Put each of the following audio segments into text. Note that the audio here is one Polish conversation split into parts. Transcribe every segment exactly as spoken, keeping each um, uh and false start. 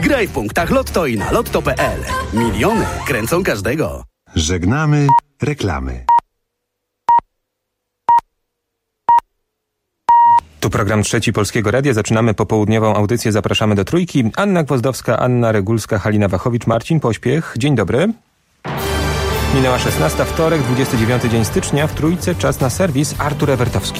Graj w punktach Lotto i na lotto kropka p l. Miliony kręcą każdego. Żegnamy reklamy. Tu program Trzeci Polskiego Radia. Zaczynamy popołudniową audycję. Zapraszamy do Trójki. Anna Gwozdowska, Anna Regulska, Halina Wachowicz, Marcin Pośpiech. Dzień dobry. Minęła szesnasta, wtorek, dwudziesty dziewiąty dzień stycznia. W Trójce czas na serwis. Artur Ewertowski.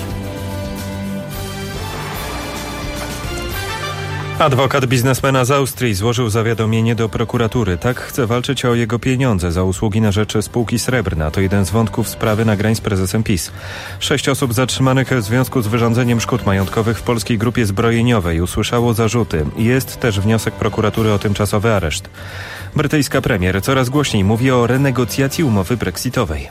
Adwokat biznesmena z Austrii złożył zawiadomienie do prokuratury. Tak chce walczyć o jego pieniądze za usługi na rzecz spółki Srebrna. To jeden z wątków sprawy nagrań z prezesem PiS. Sześć osób zatrzymanych w związku z wyrządzeniem szkód majątkowych w polskiej grupie zbrojeniowej usłyszało zarzuty. Jest też wniosek prokuratury o tymczasowy areszt. Brytyjska premier coraz głośniej mówi o renegocjacji umowy brexitowej.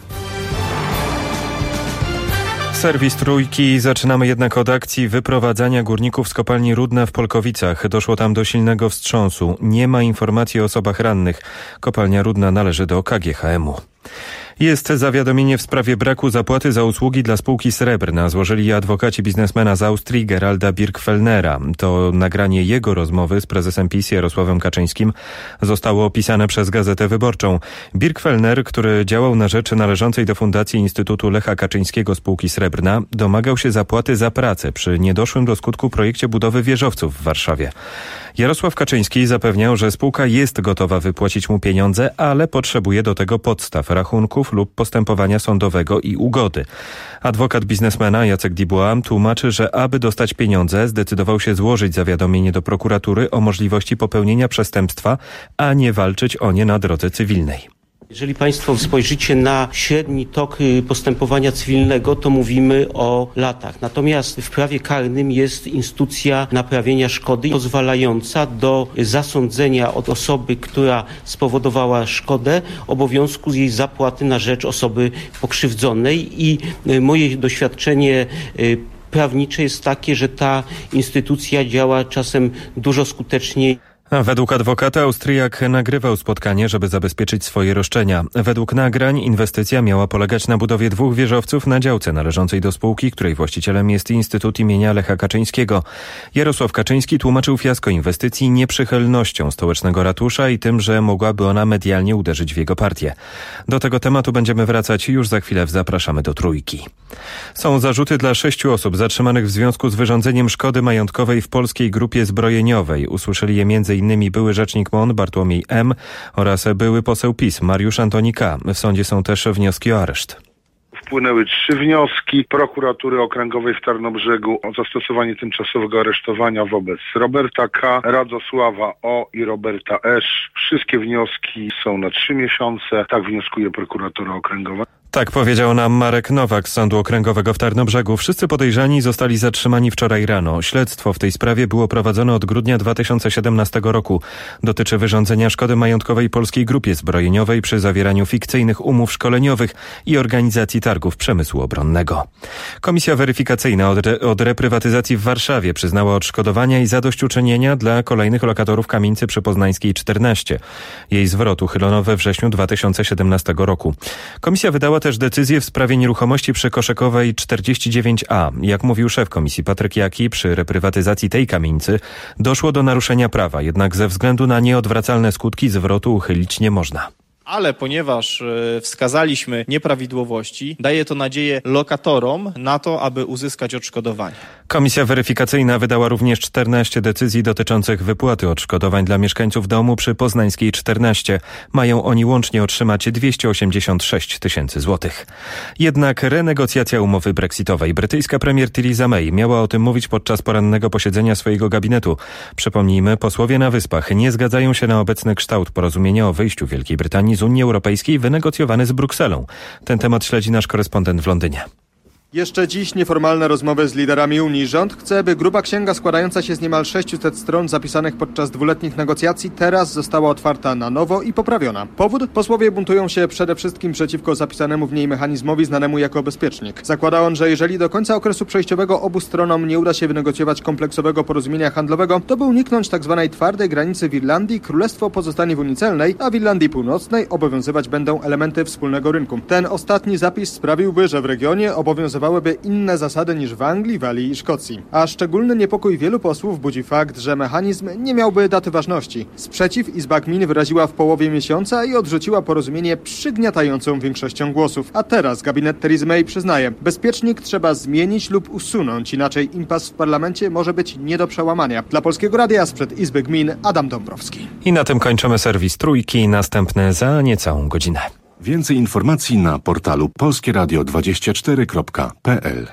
Serwis Trójki. Zaczynamy jednak od akcji wyprowadzania górników z kopalni Rudna w Polkowicach. Doszło tam do silnego wstrząsu. Nie ma informacji o osobach rannych. Kopalnia Rudna należy do K G H M-u. Jest zawiadomienie w sprawie braku zapłaty za usługi dla spółki Srebrna. Złożyli adwokaci biznesmena z Austrii Geralda Birkfellnera. To nagranie jego rozmowy z prezesem PiS Jarosławem Kaczyńskim zostało opisane przez Gazetę Wyborczą. Birkfellner, który działał na rzecz należącej do Fundacji Instytutu Lecha Kaczyńskiego spółki Srebrna, domagał się zapłaty za pracę przy niedoszłym do skutku projekcie budowy wieżowców w Warszawie. Jarosław Kaczyński zapewniał, że spółka jest gotowa wypłacić mu pieniądze, ale potrzebuje do tego podstaw, rachunków lub postępowania sądowego i ugody. Adwokat biznesmena Jacek Dubois tłumaczy, że aby dostać pieniądze, zdecydował się złożyć zawiadomienie do prokuratury o możliwości popełnienia przestępstwa, a nie walczyć o nie na drodze cywilnej. Jeżeli Państwo spojrzycie na średni tok postępowania cywilnego, to mówimy o latach. Natomiast w prawie karnym jest instytucja naprawienia szkody pozwalająca do zasądzenia od osoby, która spowodowała szkodę, obowiązku jej zapłaty na rzecz osoby pokrzywdzonej i moje doświadczenie prawnicze jest takie, że ta instytucja działa czasem dużo skuteczniej. A według adwokata Austriak nagrywał spotkanie, żeby zabezpieczyć swoje roszczenia. Według nagrań inwestycja miała polegać na budowie dwóch wieżowców na działce należącej do spółki, której właścicielem jest Instytut imienia Lecha Kaczyńskiego. Jarosław Kaczyński tłumaczył fiasko inwestycji nieprzychylnością stołecznego ratusza i tym, że mogłaby ona medialnie uderzyć w jego partię. Do tego tematu będziemy wracać już za chwilę. Zapraszamy do Trójki. Są zarzuty dla sześciu osób zatrzymanych w związku z wyrządzeniem szkody majątkowej w polskiej grupie zbrojeniowej. Usłyszeli je między innymi były rzecznik M O N Bartłomiej M. oraz były poseł PiS Mariusz Antoni K. W sądzie są też wnioski o areszt. Wpłynęły trzy wnioski prokuratury okręgowej w Tarnobrzegu o zastosowanie tymczasowego aresztowania wobec Roberta K., Radosława O. i Roberta S. Wszystkie wnioski są na trzy miesiące. Tak wnioskuje prokuratura okręgowa. Tak powiedział nam Marek Nowak z Sądu Okręgowego w Tarnobrzegu. Wszyscy podejrzani zostali zatrzymani wczoraj rano. Śledztwo w tej sprawie było prowadzone od grudnia dwa tysiące siedemnastego roku. Dotyczy wyrządzenia szkody majątkowej polskiej grupie zbrojeniowej przy zawieraniu fikcyjnych umów szkoleniowych i organizacji targów przemysłu obronnego. Komisja weryfikacyjna od, re- od reprywatyzacji w Warszawie przyznała odszkodowania i zadośćuczynienia dla kolejnych lokatorów kamienicy przy Poznańskiej czternaście. Jej zwrot uchylono we wrześniu dwa tysiące siedemnastego roku. Komisja wydała też decyzję w sprawie nieruchomości przy Koszykowej czterdzieści dziewięć A. Jak mówił szef komisji Patryk Jaki, przy reprywatyzacji tej kamienicy doszło do naruszenia prawa, jednak ze względu na nieodwracalne skutki zwrotu uchylić nie można. Ale ponieważ wskazaliśmy nieprawidłowości, daje to nadzieję lokatorom na to, aby uzyskać odszkodowanie. Komisja weryfikacyjna wydała również czternaście decyzji dotyczących wypłaty odszkodowań dla mieszkańców domu przy Poznańskiej czternaście. Mają oni łącznie otrzymać dwieście osiemdziesiąt sześć tysięcy złotych. Jednak renegocjacja umowy brexitowej. Brytyjska premier Theresa May miała o tym mówić podczas porannego posiedzenia swojego gabinetu. Przypomnijmy, posłowie na Wyspach nie zgadzają się na obecny kształt porozumienia o wyjściu Wielkiej Brytanii z Unii Europejskiej wynegocjowany z Brukselą. Ten temat śledzi nasz korespondent w Londynie. Jeszcze dziś nieformalne rozmowy z liderami Unii. Rząd chce, by gruba księga składająca się z niemal sześciuset stron zapisanych podczas dwuletnich negocjacji teraz została otwarta na nowo i poprawiona. Powód? Posłowie buntują się przede wszystkim przeciwko zapisanemu w niej mechanizmowi znanemu jako bezpiecznik. Zakłada on, że jeżeli do końca okresu przejściowego obu stronom nie uda się wynegocjować kompleksowego porozumienia handlowego, to by uniknąć tzw. twardej granicy w Irlandii, królestwo pozostanie w Unii Celnej, a w Irlandii Północnej obowiązywać będą elementy wspólnego rynku. Ten ostatni zapis sprawiłby, że w regionie obowiązywałoby obowiązywałyby inne zasady niż w Anglii, Walii i Szkocji. A szczególny niepokój wielu posłów budzi fakt, że mechanizm nie miałby daty ważności. Sprzeciw Izba Gmin wyraziła w połowie miesiąca i odrzuciła porozumienie przygniatającą większością głosów. A teraz gabinet Theresa May przyznaje, bezpiecznik trzeba zmienić lub usunąć, inaczej impas w parlamencie może być nie do przełamania. Dla Polskiego Radia sprzed Izby Gmin Adam Dąbrowski. I na tym kończymy serwis Trójki, następny za niecałą godzinę. Więcej informacji na portalu polskie radio dwadzieścia cztery kropka p l.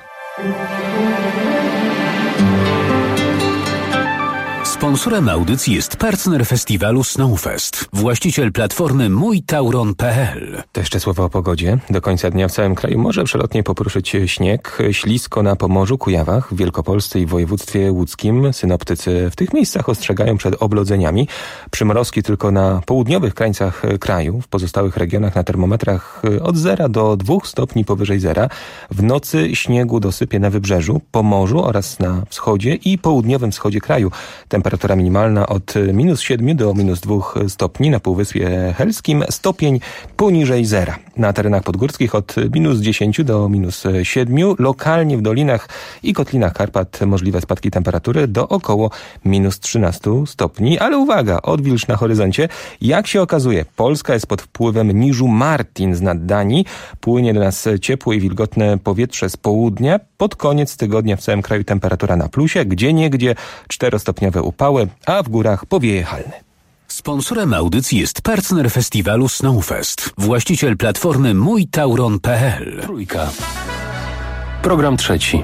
Sponsorem audycji jest partner festiwalu Snowfest, właściciel platformy mój tauron kropka p l. To jeszcze słowo o pogodzie. Do końca dnia w całym kraju może przelotnie popruszyć śnieg. Ślisko na Pomorzu, Kujawach, w Wielkopolsce i w województwie łódzkim. Synoptycy w tych miejscach ostrzegają przed oblodzeniami. Przymrozki tylko na południowych krańcach kraju. W pozostałych regionach na termometrach od zera do dwóch stopni powyżej zera. W nocy śniegu dosypie na wybrzeżu, Pomorzu oraz na wschodzie i południowym wschodzie kraju. Temperatura minimalna od minus siedmiu do minus dwóch stopni, na Półwyspie Helskim stopień poniżej zera. Na terenach podgórskich od minus dziesięciu do minus siedmiu, lokalnie w dolinach i kotlinach Karpat możliwe spadki temperatury do około minus trzynastu stopni. Ale uwaga, odwilż na horyzoncie. Jak się okazuje, Polska jest pod wpływem niżu Martin z nad Danii. Płynie do nas ciepłe i wilgotne powietrze z południa. Pod koniec tygodnia w całym kraju temperatura na plusie, gdzieniegdzie czterostopniowe upały, a w górach powieje halny. Sponsorem audycji jest partner festiwalu Snowfest, właściciel platformy mój tauron kropka p l. Trójka. Program trzeci.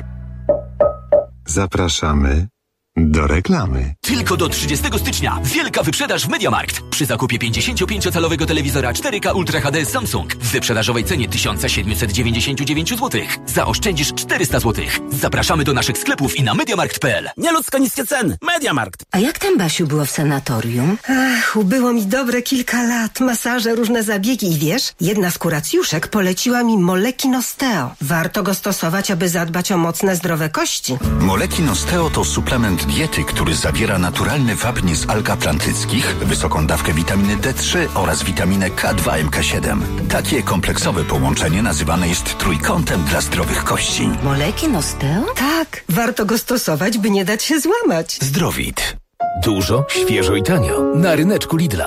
Zapraszamy do reklamy. Tylko do trzydziestego stycznia wielka wyprzedaż w MediaMarkt. Przy zakupie pięćdziesięciopięciocalowego telewizora cztery K Ultra H D Samsung w wyprzedażowej cenie tysiąc siedemset dziewięćdziesiąt dziewięć złotych zaoszczędzisz czterysta złotych. Zapraszamy do naszych sklepów i na mediamarkt kropka p l. Nieludzko niskie ceny. MediaMarkt. A jak tam, Basiu, było w sanatorium? Ach, ubyło mi dobre kilka lat. Masaże, różne zabiegi i wiesz, jedna z kuracjuszek poleciła mi Molekin Osteo. Warto go stosować, aby zadbać o mocne, zdrowe kości. Molekin Osteo to suplement diety, który zawiera naturalny wapń z alg atlantyckich, wysoką dawkę witaminy D trzy oraz witaminę K dwa M K siedem. Takie kompleksowe połączenie nazywane jest trójkątem dla zdrowych kości. Molekin Osteo? Tak, warto go stosować, by nie dać się złamać. Zdrowit. Dużo, świeżo i tanio. Na ryneczku Lidla.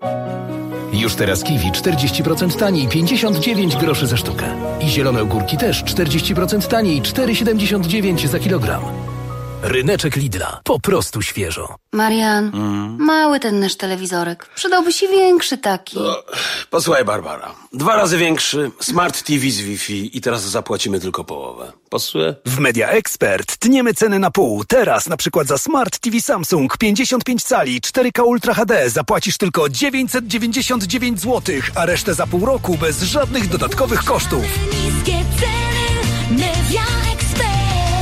Już teraz kiwi czterdzieści procent taniej, pięćdziesiąt dziewięć groszy za sztukę. I zielone ogórki też czterdzieści procent taniej, cztery siedemdziesiąt dziewięć za kilogram. Ryneczek Lidla. Po prostu świeżo. Marian, mm. mały ten nasz telewizorek. Przydałby się większy taki. No, posłuchaj, Barbara. Dwa razy większy, Smart T V z Wi-Fi i teraz zapłacimy tylko połowę. Pasuje? W Media Expert tniemy ceny na pół. Teraz na przykład za Smart T V Samsung pięćdziesiąt pięć cali cztery K Ultra H D zapłacisz tylko dziewięćset dziewięćdziesiąt dziewięć złotych, a resztę za pół roku bez żadnych dodatkowych kosztów. Niskie ceny, Media Expert.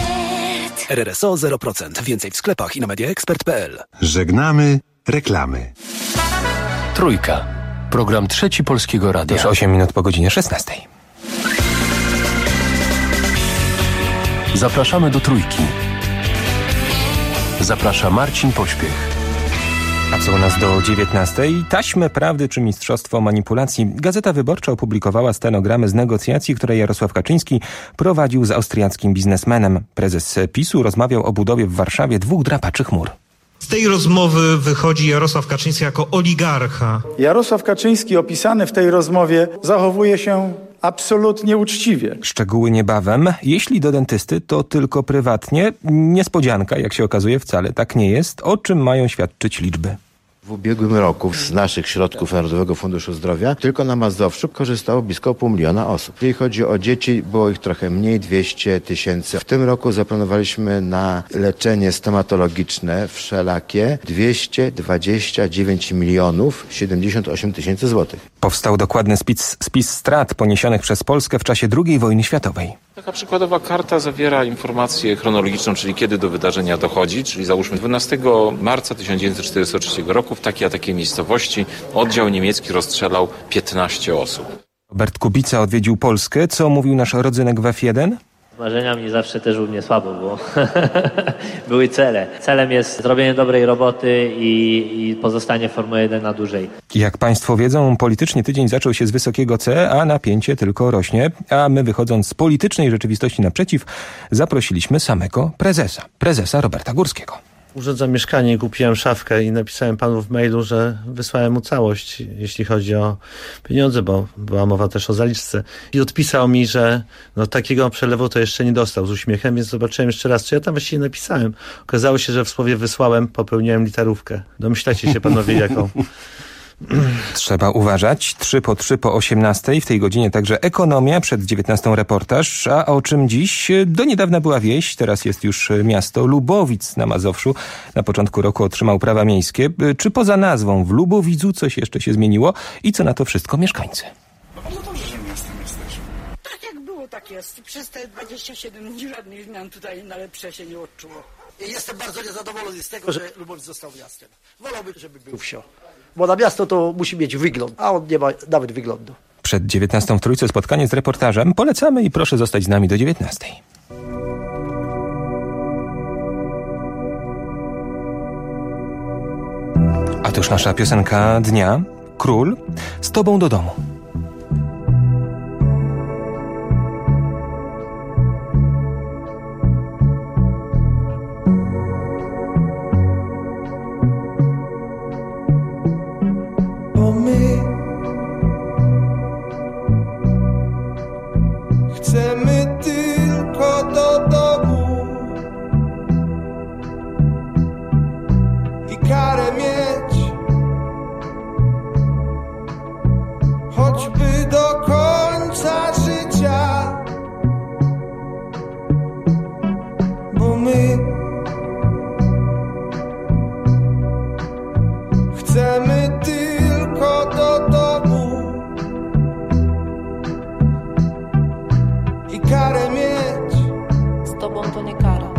R R S O zero procent. Więcej w sklepach i na mediaexpert kropka p l. Żegnamy reklamy. Trójka. Program trzeci Polskiego Radia. Już osiem minut po godzinie szesnastej. Zapraszamy do Trójki. Zaprasza Marcin Pośpiech. A co u nas do dziewiętnastej? Taśmy prawdy czy mistrzostwo manipulacji? Gazeta Wyborcza opublikowała stenogramy z negocjacji, które Jarosław Kaczyński prowadził z austriackim biznesmenem. Prezes PiSu rozmawiał o budowie w Warszawie dwóch drapaczy chmur. Z tej rozmowy wychodzi Jarosław Kaczyński jako oligarcha. Jarosław Kaczyński opisany w tej rozmowie zachowuje się absolutnie uczciwie. Szczegóły niebawem. Jeśli do dentysty, to tylko prywatnie. Niespodzianka, jak się okazuje, wcale tak nie jest. O czym mają świadczyć liczby? W ubiegłym roku z naszych środków Narodowego Funduszu Zdrowia tylko na Mazowszu korzystało blisko pół miliona osób. Jeżeli chodzi o dzieci, było ich trochę mniej, dwieście tysięcy. W tym roku zaplanowaliśmy na leczenie stomatologiczne wszelakie dwieście dwadzieścia dziewięć milionów siedemdziesiąt osiem tysięcy złotych. Powstał dokładny spis, spis strat poniesionych przez Polskę w czasie drugiej wojny światowej. Taka przykładowa karta zawiera informację chronologiczną, czyli kiedy do wydarzenia dochodzi, czyli załóżmy dwunastego marca tysiąc dziewięćset czterdziestego trzeciego roku w takiej a takiej miejscowości oddział niemiecki rozstrzelał piętnaście osób. Robert Kubica odwiedził Polskę. Co mówił nasz rodzynek w F jeden? Marzenia mi zawsze też u mnie słabo było. Były cele. Celem jest zrobienie dobrej roboty i, i pozostanie w Formule jeden na dłużej. Jak Państwo wiedzą, polityczny tydzień zaczął się z wysokiego C, a napięcie tylko rośnie. A my, wychodząc z politycznej rzeczywistości naprzeciw, zaprosiliśmy samego prezesa. Prezesa Roberta Górskiego. Urządzam mieszkanie i kupiłem szafkę i napisałem panu w mailu, że wysłałem mu całość, jeśli chodzi o pieniądze, bo była mowa też o zaliczce. I odpisał mi, że no, takiego przelewu to jeszcze nie dostał, z uśmiechem, więc zobaczyłem jeszcze raz, co ja tam właściwie napisałem. Okazało się, że w słowie wysłałem, popełniłem literówkę. Domyślacie się panowie jaką. Trzeba uważać. Trzy po trzy po osiemnastej. W tej godzinie także ekonomia, przed dziewiętnastą reportaż. A o czym dziś? Do niedawna była wieś, teraz jest już miasto. Lubowic na Mazowszu na początku roku otrzymał prawa miejskie. Czy poza nazwą w Lubowidzu coś jeszcze się zmieniło? I co na to wszystko mieszkańcy? No bardzo dobrze, że miastem jesteśmy. Tak jak było, tak jest. Przez te dwadzieścia siedem dni żadnych zmian tutaj na lepsze się nie odczuło. Jestem bardzo niezadowolony z tego, że Lubowic został miastem. Wolałbym, żeby był wsią. Bo na miasto to musi mieć wygląd, a on nie ma nawet wyglądu. Przed dziewiętnastą w Trójce spotkanie z reportażem. Polecamy i proszę zostać z nami do dziewiętnastej. A to już nasza piosenka dnia. Król, z tobą do domu. Chcemy tylko do domu i karę mieć, choćby do końca życia, bo my chcemy tylko do domu i karę mieć. Z tobą to nie kara.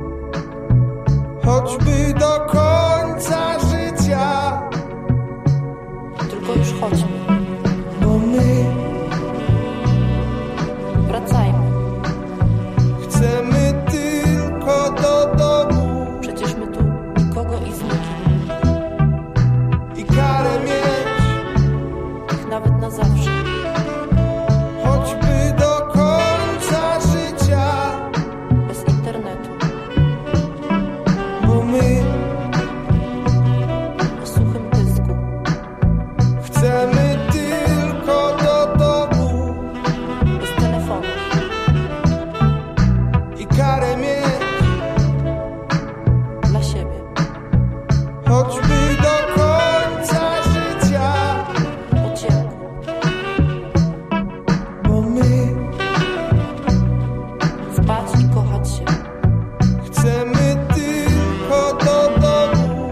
Choćby do końca życia. Tylko już chodźmy. Bo my wracajmy. Chcemy tylko do domu. Przecież my tu nikogo i z nikim. I karę mieć. Ich nawet na zawsze. Choćby do końca życia. Bez internetu. Bo my na suchym dysku. Chcemy tylko do domu. Bez telefonu. I karę mieć. Dla siebie. Choćby do końca życia. Po ciemku. Bo my spać i kochać się. Chcemy tylko do domu.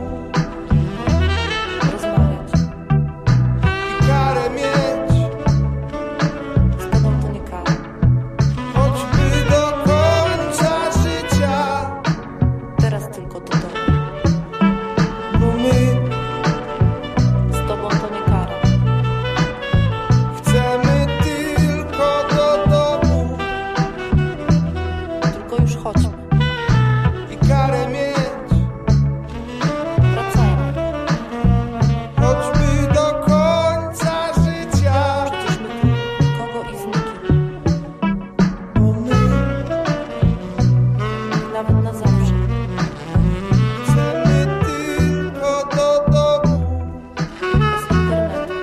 Rozmawiać. I karę mieć. Z tobą to nie kara. Choćby do końca życia. Teraz tylko do domu. Bo my Z tobą to nie kara. chcemy tylko do domu. Tylko już chodźmy. I karę mieć. Wracajmy. Choćby do końca życia. Przecież my tu nikogo i z nikim. Bo my Ich nawet na zawsze. chcemy tylko do domu. Bez internetu.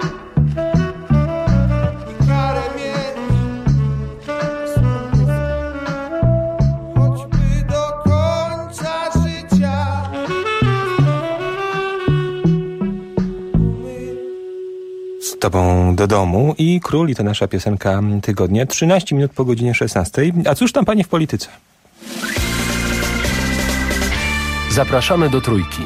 I karę mieć. Na suchym dysku. Choćby do końca życia. Z tobą do domu i Król, i to nasza piosenka tygodnia. trzynaście minut po godzinie szesnastej. A cóż tam panie w polityce? Zapraszamy do Trójki.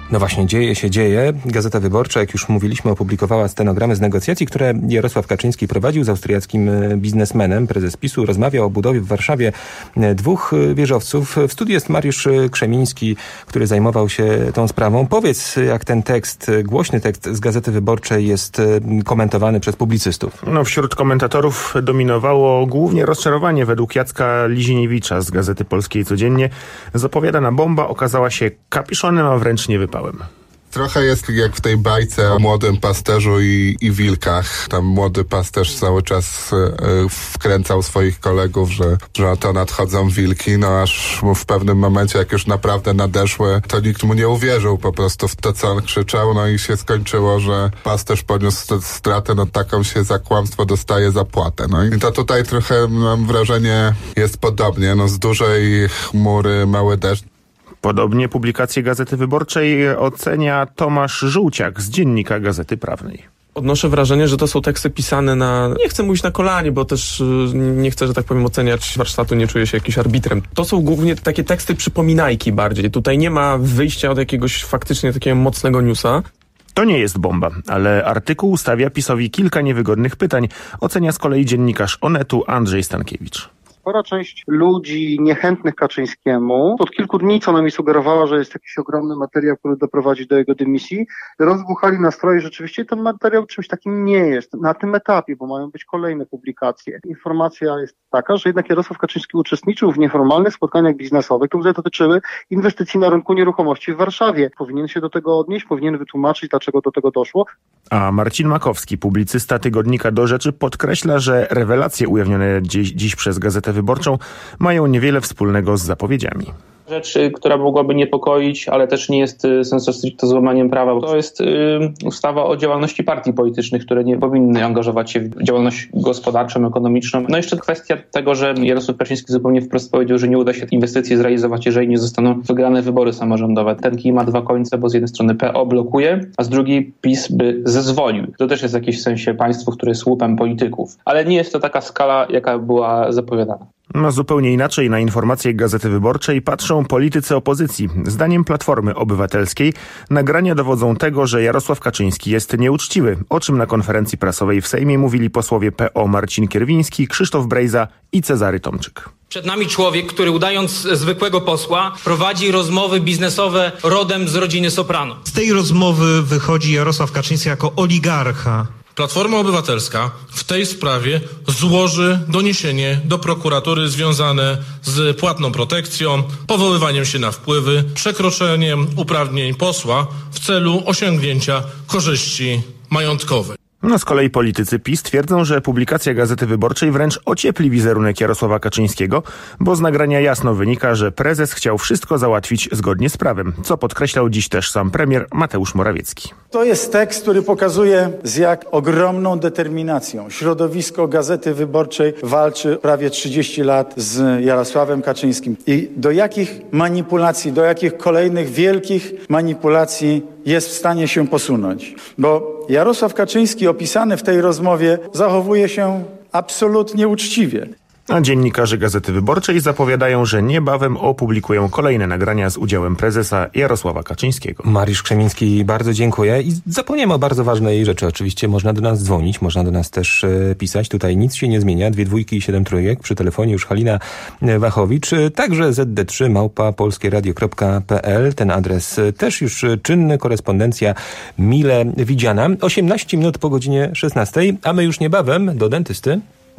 No właśnie, dzieje się, dzieje. Gazeta Wyborcza, jak już mówiliśmy, opublikowała stenogramy z negocjacji, które Jarosław Kaczyński prowadził z austriackim biznesmenem. Prezes PiSu rozmawiał o budowie w Warszawie dwóch wieżowców. W studiu jest Mariusz Krzemiński, który zajmował się tą sprawą. Powiedz, jak ten tekst, głośny tekst z Gazety Wyborczej jest komentowany przez publicystów. No, wśród komentatorów dominowało głównie rozczarowanie. Według Jacka Liziniewicza z Gazety Polskiej Codziennie zapowiadana bomba okazała się kapiszonem, a wręcz nie wypałem. Trochę jest jak w tej bajce o młodym pasterzu i, i wilkach. Tam młody pasterz cały czas y, wkręcał swoich kolegów, że, że to nadchodzą wilki, no aż w pewnym momencie, jak już naprawdę nadeszły, to nikt mu nie uwierzył po prostu w to, co on krzyczał, no i się skończyło, że pasterz poniósł stratę, no taką się za kłamstwo dostaje zapłatę. No i to tutaj trochę, mam wrażenie, jest podobnie, no z dużej chmury mały deszcz. Podobnie publikację Gazety Wyborczej ocenia Tomasz Żółciak z Dziennika Gazety Prawnej. Odnoszę wrażenie, że to są teksty pisane na, nie chcę mówić na kolanie, bo też nie chcę, że tak powiem, oceniać warsztatu, nie czuję się jakimś arbitrem. To są głównie takie teksty przypominajki bardziej. Tutaj nie ma wyjścia od jakiegoś faktycznie takiego mocnego newsa. To nie jest bomba, ale artykuł stawia PiS-owi kilka niewygodnych pytań, ocenia z kolei dziennikarz Onetu Andrzej Stankiewicz. Spora część ludzi niechętnych Kaczyńskiemu od kilku dni co najmniej sugerowała, że jest jakiś ogromny materiał, który doprowadzi do jego dymisji. Rozbuchali nastroje. Rzeczywiście ten materiał czymś takim nie jest na tym etapie, bo mają być kolejne publikacje. Informacja jest taka, że jednak Jarosław Kaczyński uczestniczył w nieformalnych spotkaniach biznesowych, które dotyczyły inwestycji na rynku nieruchomości w Warszawie. Powinien się do tego odnieść, powinien wytłumaczyć, dlaczego do tego doszło. A Marcin Makowski, publicysta tygodnika Do Rzeczy, podkreśla, że rewelacje ujawnione dziś, dziś przez Gazetę Wyborczą mają niewiele wspólnego z zapowiedziami. Rzecz, która mogłaby niepokoić, ale też nie jest sensu stricto złamaniem prawa. To jest y, ustawa o działalności partii politycznych, które nie powinny angażować się w działalność gospodarczą, ekonomiczną. No jeszcze kwestia tego, że Jarosław Kaczyński zupełnie wprost powiedział, że nie uda się inwestycji zrealizować, jeżeli nie zostaną wygrane wybory samorządowe. Ten kij ma dwa końce, bo z jednej strony P O blokuje, a z drugiej PiS by zezwolił. To też jest w jakimś sensie państwo, które jest łupem polityków. Ale nie jest to taka skala, jaka była zapowiadana. No zupełnie inaczej na informacje Gazety Wyborczej patrzą politycy opozycji. Zdaniem Platformy Obywatelskiej nagrania dowodzą tego, że Jarosław Kaczyński jest nieuczciwy, o czym na konferencji prasowej w Sejmie mówili posłowie P O Marcin Kierwiński, Krzysztof Brejza i Cezary Tomczyk. Przed nami człowiek, który udając zwykłego posła prowadzi rozmowy biznesowe rodem z rodziny Soprano. Z tej rozmowy wychodzi Jarosław Kaczyński jako oligarcha. Platforma Obywatelska w tej sprawie złoży doniesienie do prokuratury związane z płatną protekcją, powoływaniem się na wpływy, przekroczeniem uprawnień posła w celu osiągnięcia korzyści majątkowej. No z kolei politycy PiS twierdzą, że publikacja Gazety Wyborczej wręcz ociepli wizerunek Jarosława Kaczyńskiego, bo z nagrania jasno wynika, że prezes chciał wszystko załatwić zgodnie z prawem, co podkreślał dziś też sam premier Mateusz Morawiecki. To jest tekst, który pokazuje, z jak ogromną determinacją środowisko Gazety Wyborczej walczy prawie trzydzieści lat z Jarosławem Kaczyńskim i do jakich manipulacji, do jakich kolejnych wielkich manipulacji jest w stanie się posunąć. Bo Jarosław Kaczyński opisany w tej rozmowie zachowuje się absolutnie uczciwie. A dziennikarze Gazety Wyborczej zapowiadają, że niebawem opublikują kolejne nagrania z udziałem prezesa Jarosława Kaczyńskiego. Mariusz Krzemiński, bardzo dziękuję. I zapomniałem o bardzo ważnej rzeczy. Oczywiście można do nas dzwonić, można do nas też e, pisać. Tutaj nic się nie zmienia. Dwie dwójki i siedem trójek. Przy telefonie już Halina Wachowicz. Także zet de trzy małpa polskieradio kropka pe el. Ten adres też już czynny. Korespondencja mile widziana. osiemnaście minut po godzinie szesnastej, a my już niebawem do dentysty.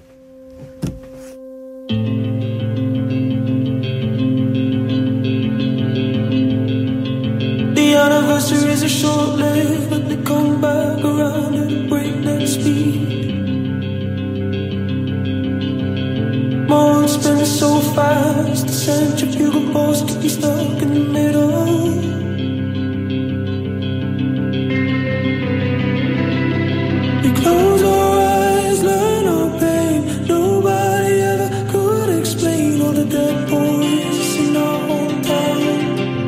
The anniversaries are short-lived, but they come back around at breakneck speed. Moments spin so fast, the centrifugal force keeps me stuck in the middle. We close our eyes, learn our pain. Nobody ever could explain all the dead boys in our hometown.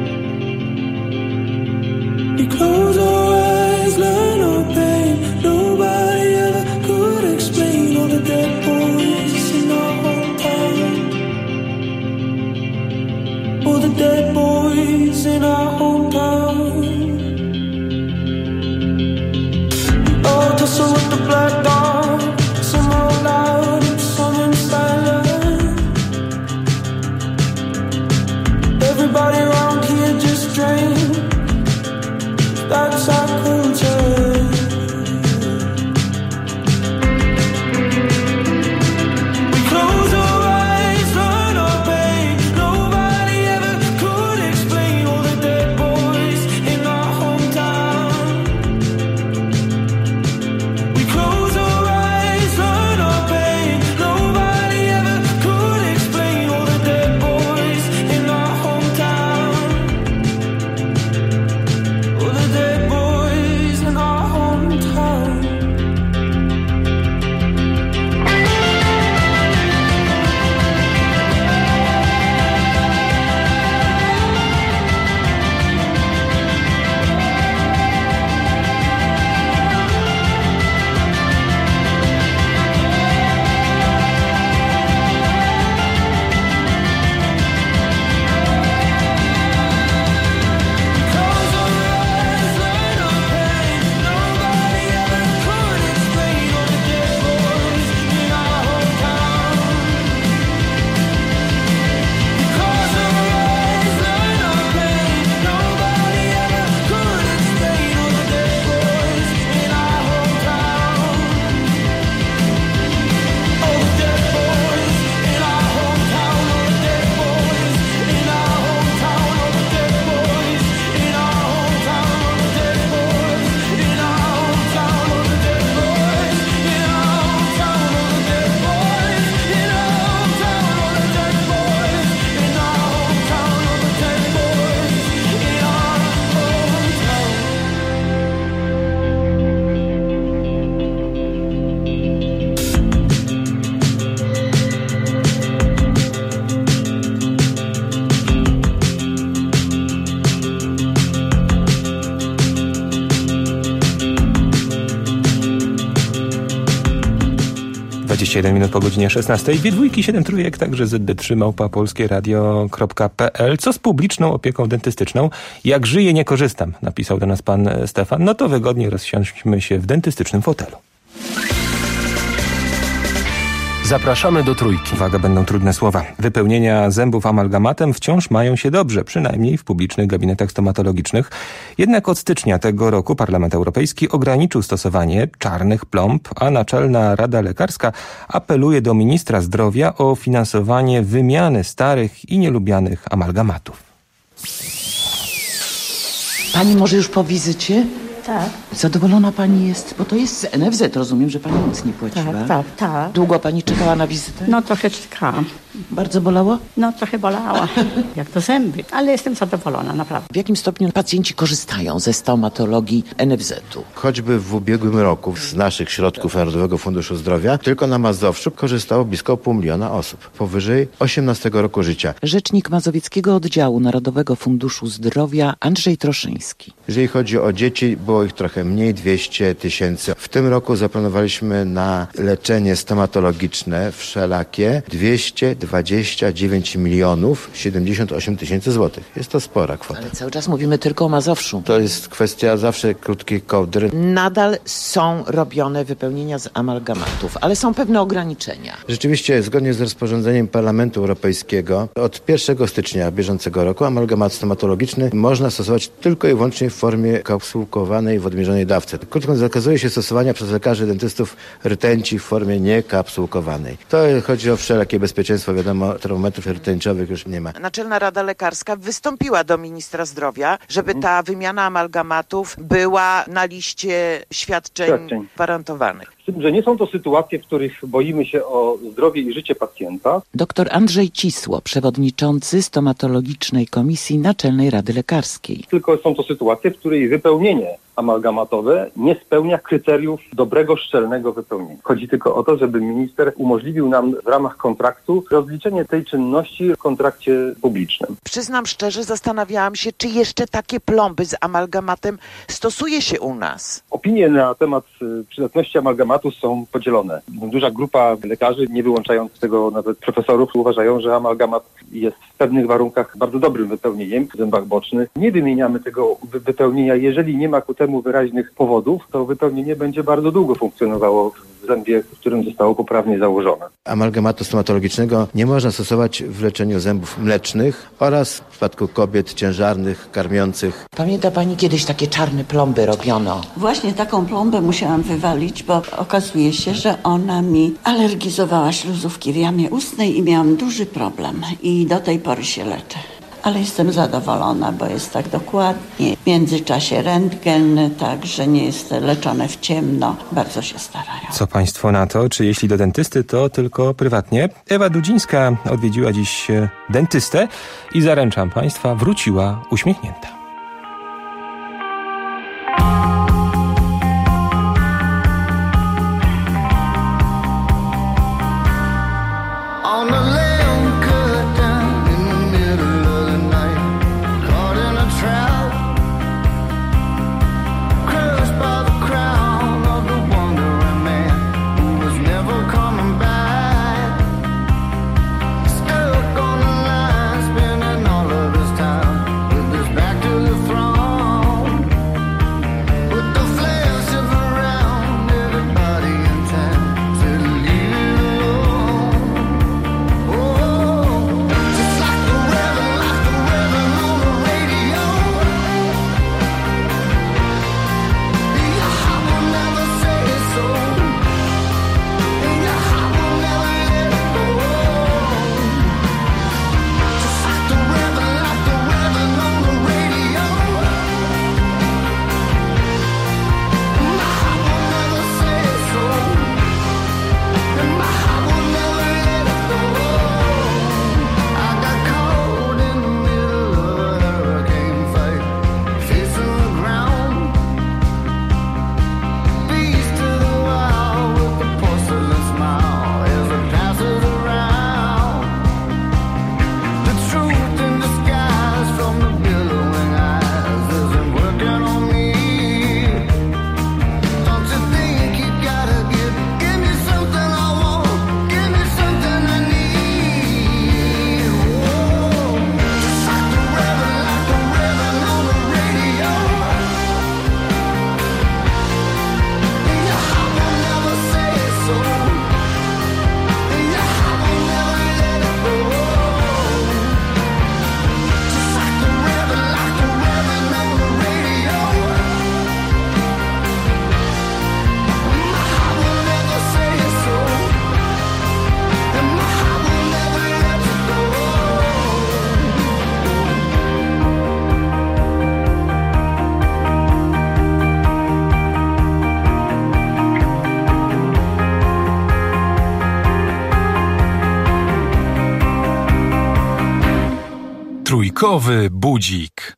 We close our eyes, learn our pain. Nobody ever could explain all the dead boys in our hometown. All the dead boys in our hometown. just a black dog. Some out loud and some in silence. Everybody around here just drink. That's our culture. We close our eyes, learn our pain. Nobody ever could explain all the dead boys in our hometown. We close our eyes, learn our pain. Nobody ever could explain all the dead boys in our hometown. All the dead boys in our hometown. dwadzieścia jeden minut po godzinie szesnastej. Dwie dwójki, siedem trójek, także zet de trzy małpa polskie radio kropka pe el. Co z publiczną opieką dentystyczną? Jak żyję, nie korzystam, napisał do nas pan Stefan. No to wygodnie rozsiądźmy się w dentystycznym fotelu. Zapraszamy do Trójki. Uwaga, będą trudne słowa. Wypełnienia zębów amalgamatem wciąż mają się dobrze, przynajmniej w publicznych gabinetach stomatologicznych. Jednak od stycznia tego roku Parlament Europejski ograniczył stosowanie czarnych plomb, a Naczelna Rada Lekarska apeluje do ministra zdrowia o finansowanie wymiany starych i nielubianych amalgamatów. Pani może już po wizycie? Tak. Zadowolona pani jest, bo to jest z en ef zet, rozumiem, że pani nic nie płaciła. Tak, tak, tak. Długo pani czekała na wizytę? No trochę czekałam. Bardzo bolało? No trochę bolała, jak to zęby, ale jestem zadowolona, naprawdę. W jakim stopniu pacjenci korzystają ze stomatologii en ef zetu? Choćby w ubiegłym roku z naszych środków Narodowego Funduszu Zdrowia tylko na Mazowszu korzystało blisko pół miliona osób, powyżej osiemnastego roku życia. Rzecznik Mazowieckiego Oddziału Narodowego Funduszu Zdrowia Andrzej Troszyński. Jeżeli chodzi o dzieci, było ich trochę mniej, dwieście tysięcy. W tym roku zaplanowaliśmy na leczenie stomatologiczne wszelakie dwieście dwadzieścia dziewięć milionów siedemdziesiąt osiem tysięcy złotych. Jest to spora kwota. Ale cały czas mówimy tylko o Mazowszu. To jest kwestia zawsze krótkiej kołdry. Nadal są robione wypełnienia z amalgamatów, ale są pewne ograniczenia. Rzeczywiście, zgodnie z rozporządzeniem Parlamentu Europejskiego, od pierwszego stycznia bieżącego roku amalgamat stomatologiczny można stosować tylko i wyłącznie w formie kapsułkowanej w odmierzonej dawce. Krótko mówiąc, zakazuje się stosowania przez lekarzy dentystów rtęci w formie niekapsułkowanej. To chodzi o wszelakie bezpieczeństwo, wiadomo, termometrów rtęciowych już nie ma. Naczelna Rada Lekarska wystąpiła do ministra zdrowia, żeby ta wymiana amalgamatów była na liście świadczeń, świadczeń. gwarantowanych. Z tym, że nie są to sytuacje, w których boimy się o zdrowie i życie pacjenta. Doktor Andrzej Cisło, przewodniczący stomatologicznej komisji Naczelnej Rady Lekarskiej. Tylko są to sytuacje, w której wypełnienie amalgamatowe nie spełnia kryteriów dobrego, szczelnego wypełnienia. Chodzi tylko o to, żeby minister umożliwił nam w ramach kontraktu rozliczenie tej czynności w kontrakcie publicznym. Przyznam szczerze, zastanawiałam się, czy jeszcze takie plomby z amalgamatem stosuje się u nas. Opinie na temat przydatności amalgamatu amalgamatu są podzielone. Duża grupa lekarzy, nie wyłączając tego nawet profesorów, uważają, że amalgamat jest w pewnych warunkach bardzo dobrym wypełnieniem w zębach bocznych. Nie wymieniamy tego wypełnienia, jeżeli nie ma ku temu wyraźnych powodów, to wypełnienie będzie bardzo długo funkcjonowało w zębie, w którym zostało poprawnie założone. Amalgamatu stomatologicznego nie można stosować w leczeniu zębów mlecznych oraz w przypadku kobiet ciężarnych, karmiących. Pamięta pani, kiedyś takie czarne plomby robiono? Właśnie taką plombę musiałam wywalić, bo okazuje się, że ona mi alergizowała śluzówki w jamie ustnej i miałam duży problem. I do tej pory się leczę. Ale jestem zadowolona, bo jest tak dokładnie. W międzyczasie rentgen, także nie jest leczone w ciemno. Bardzo się starają. Co państwo na to? Czy jeśli do dentysty, to tylko prywatnie? Ewa Dudzińska odwiedziła dziś dentystę i zaręczam państwa, wróciła uśmiechnięta. Trójkowy budzik.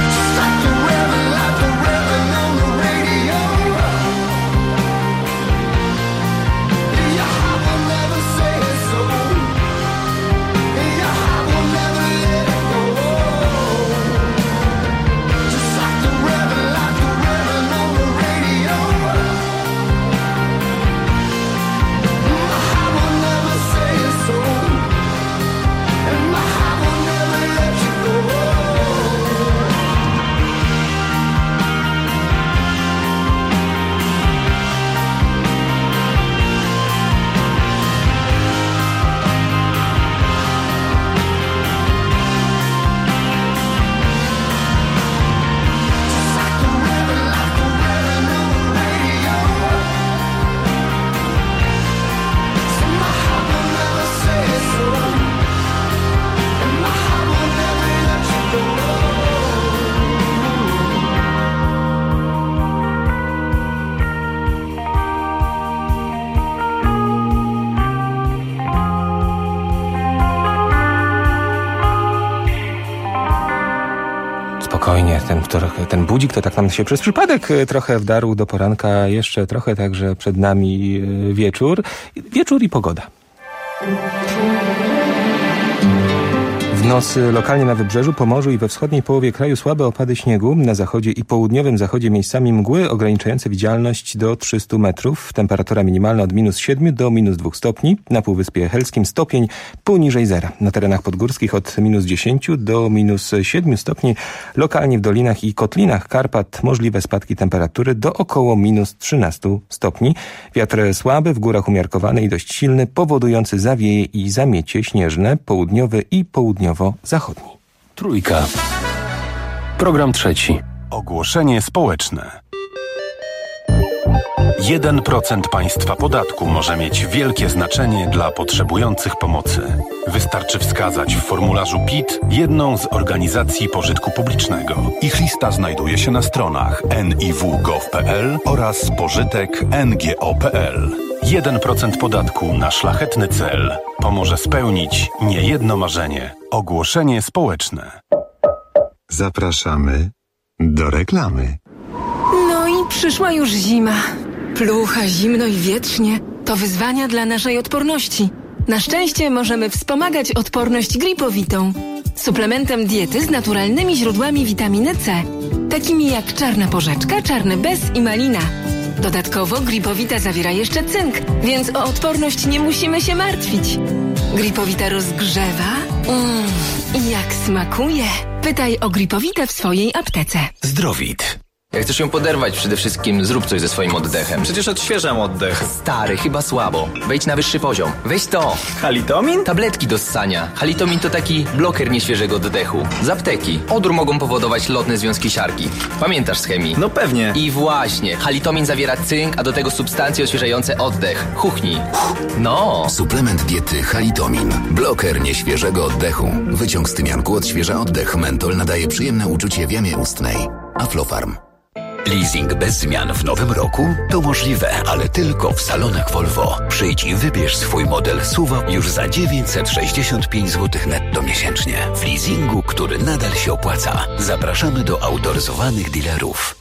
Spokojnie, ten, ten budzik to tak nam się przez przypadek trochę wdarł do poranka, jeszcze trochę, także przed nami wieczór. Wieczór i pogoda. W nocy lokalnie na Wybrzeżu, Pomorzu i we wschodniej połowie kraju słabe opady śniegu. Na zachodzie i południowym zachodzie miejscami mgły ograniczające widzialność do trzystu metrów. Temperatura minimalna od minus siedmiu do minus dwóch stopni. Na Półwyspie Helskim stopień poniżej zera. Na terenach podgórskich od minus dziesięciu do minus siedmiu stopni. Lokalnie w dolinach i kotlinach Karpat możliwe spadki temperatury do około minus trzynastu stopni. Wiatr słaby, w górach umiarkowany i dość silny, powodujący zawieje i zamiecie śnieżne, południowy i południowo-zachodni. Trójka. Program trzeci. Ogłoszenie społeczne. jeden procent państwa podatku może mieć wielkie znaczenie dla potrzebujących pomocy. Wystarczy wskazać w formularzu P I T jedną z organizacji pożytku publicznego. Ich lista znajduje się na stronach en i w kropka gov kropka p l oraz pożytek kropka n g o kropka p l. jeden procent podatku na szlachetny cel pomoże spełnić niejedno marzenie. Ogłoszenie społeczne. Zapraszamy do reklamy. No i przyszła już zima. Plucha, zimno i wietrznie to wyzwania dla naszej odporności. Na szczęście możemy wspomagać odporność Gripowitą, suplementem diety z naturalnymi źródłami witaminy C, takimi jak czarna porzeczka, czarny bez i malina. Dodatkowo Gripowita zawiera jeszcze cynk, więc o odporność nie musimy się martwić. Gripowita rozgrzewa. Mmm, i jak smakuje. Pytaj o Gripowitę w swojej aptece. Zdrowit. Jak chcesz ją poderwać, przede wszystkim zrób coś ze swoim oddechem. Przecież odświeżam oddech. Stary, chyba słabo. Wejdź na wyższy poziom. Weź to. Halitomin? Tabletki do ssania. Halitomin to taki bloker nieświeżego oddechu. Z apteki. Odór mogą powodować lotne związki siarki. Pamiętasz z chemii? No pewnie. I właśnie. Halitomin zawiera cynk, a do tego substancje odświeżające oddech. Chuchnij. No. Suplement diety Halitomin. Bloker nieświeżego oddechu. Wyciąg z tymianku odświeża oddech. Mentol nadaje przyjemne uczucie w jamie ustnej. Aflofarm. Leasing bez zmian w nowym roku? To możliwe, ale tylko w salonach Volvo. Przyjdź i wybierz swój model S U V już za dziewięćset sześćdziesiąt pięć złotych netto miesięcznie. W leasingu, który nadal się opłaca. Zapraszamy do autoryzowanych dealerów.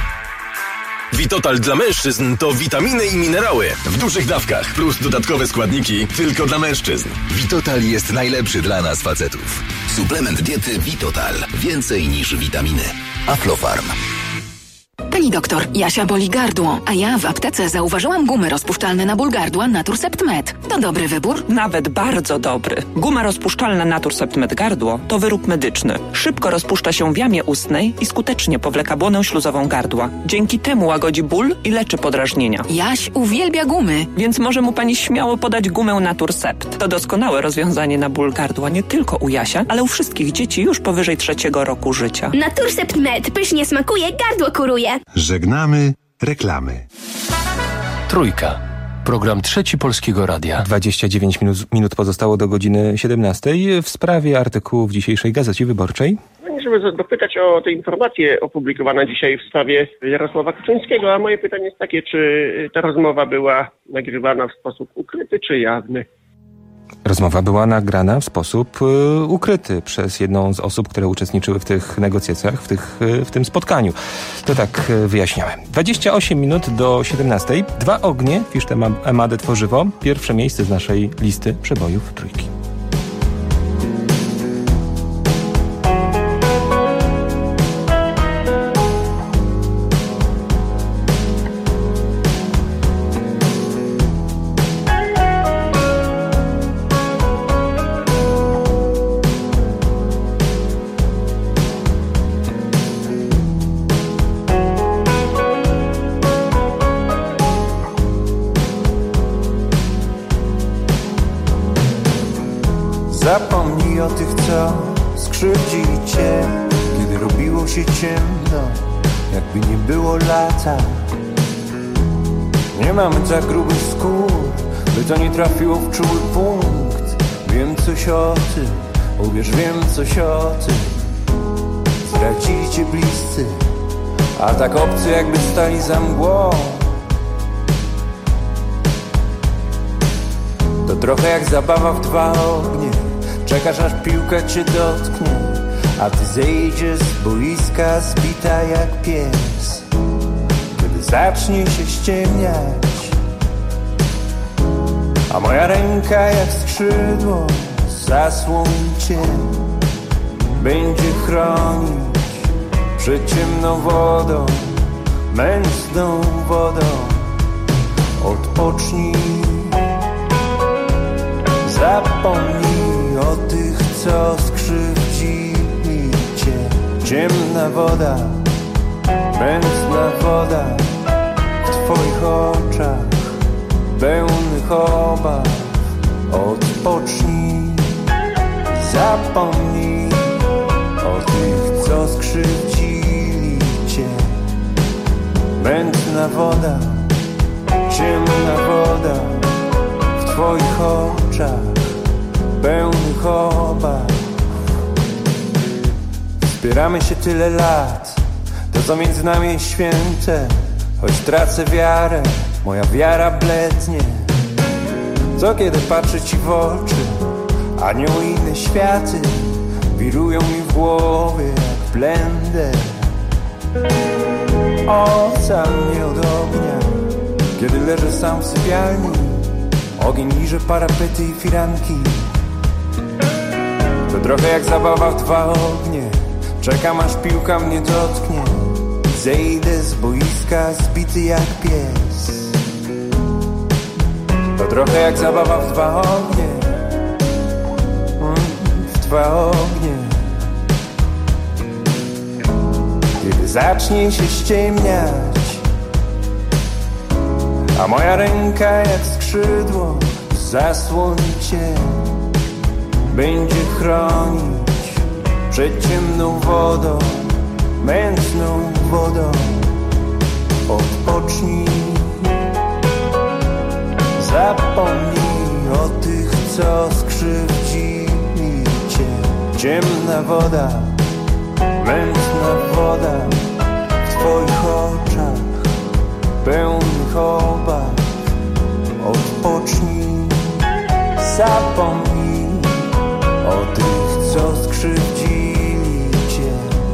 Vitotal dla mężczyzn to witaminy i minerały w dużych dawkach plus dodatkowe składniki tylko dla mężczyzn. Vitotal jest najlepszy dla nas facetów. Suplement diety Vitotal. Więcej niż witaminy. Aflofarm. Pani doktor, Jasia boli gardło, a ja w aptece zauważyłam gumy rozpuszczalne na ból gardła Naturcept Med. To dobry wybór? Nawet bardzo dobry. Guma rozpuszczalna Naturcept Med gardło to wyrób medyczny. Szybko rozpuszcza się w jamie ustnej i skutecznie powleka błonę śluzową gardła. Dzięki temu łagodzi ból i leczy podrażnienia. Jaś uwielbia gumy. Więc może mu pani śmiało podać gumę Naturcept. To doskonałe rozwiązanie na ból gardła nie tylko u Jasia, ale u wszystkich dzieci już powyżej trzeciego roku życia. Naturcept Med pysznie smakuje, gardło kuruje. Żegnamy reklamy. Trójka. Program Trzeci Polskiego Radia. dwadzieścia dziewięć minut, minut pozostało do godziny siedemnastej. W sprawie artykułu w dzisiejszej Gazecie Wyborczej. Żeby dopytać o te informacje opublikowane dzisiaj w sprawie Jarosława Kaczyńskiego, a moje pytanie jest takie, czy ta rozmowa była nagrywana w sposób ukryty czy jawny? Rozmowa była nagrana w sposób y, ukryty przez jedną z osób, które uczestniczyły w tych negocjacjach, w, tych, y, w tym spotkaniu. To tak y, wyjaśniałem. dwadzieścia osiem minut do siedemnastej. Dwa ognie, Fisztem Amade Tworzywo. Pierwsze miejsce z naszej listy przebojów trójki. Zapomnij o tych, co skrzywdzili cię, kiedy robiło się ciemno, jakby nie było lata. Nie mamy za grubych skór, by to nie trafiło w czuły punkt. Wiem coś o tym, uwierz, wiem coś o tym. Zdradzili cię bliscy, a tak obcy jakby stali za mgłą. To trochę jak zabawa w dwa ognie. Czekasz aż piłka cię dotknie, a ty zejdziesz z boiska zbita jak pies. Kiedy zacznie się ściemniać, a moja ręka jak skrzydło zasłoni cię. będzie chronić przed ciemną wodą, mętną wodą. Odpocznij, zapomnij o tych, co skrzywdzili cię. Ciemna woda, mętna woda w twoich oczach, pełnych obaw. Odpocznij, zapomnij o tych, co skrzywdzili cię. Mętna woda, ciemna woda w twoich oczach, pełnych obaw. Wspieramy się tyle lat, to co między nami jest święte. Choć tracę wiarę, moja wiara blednie. Co kiedy patrzę ci w oczy, anioły i inne światy wirują mi w głowie jak blender. Ocal mnie od ognia, kiedy leżę sam w sypialni. Ogień liże parapety i firanki. To trochę jak zabawa w dwa ognie. Czekam aż piłka mnie dotknie. Zejdę z boiska zbity jak pies. To trochę jak zabawa w dwa ognie. W dwa ognie. Kiedy zacznie się ściemniać, a moja ręka jak skrzydło zasłoni cię, będzie chronić przed ciemną wodą, mętną wodą. Odpocznij, zapomnij o tych, co skrzywdzili cię. Ciemna woda, mętna woda w twoich oczach, pełnych obaw. Odpocznij, zapomnij o tych, co skrzywdzili cię.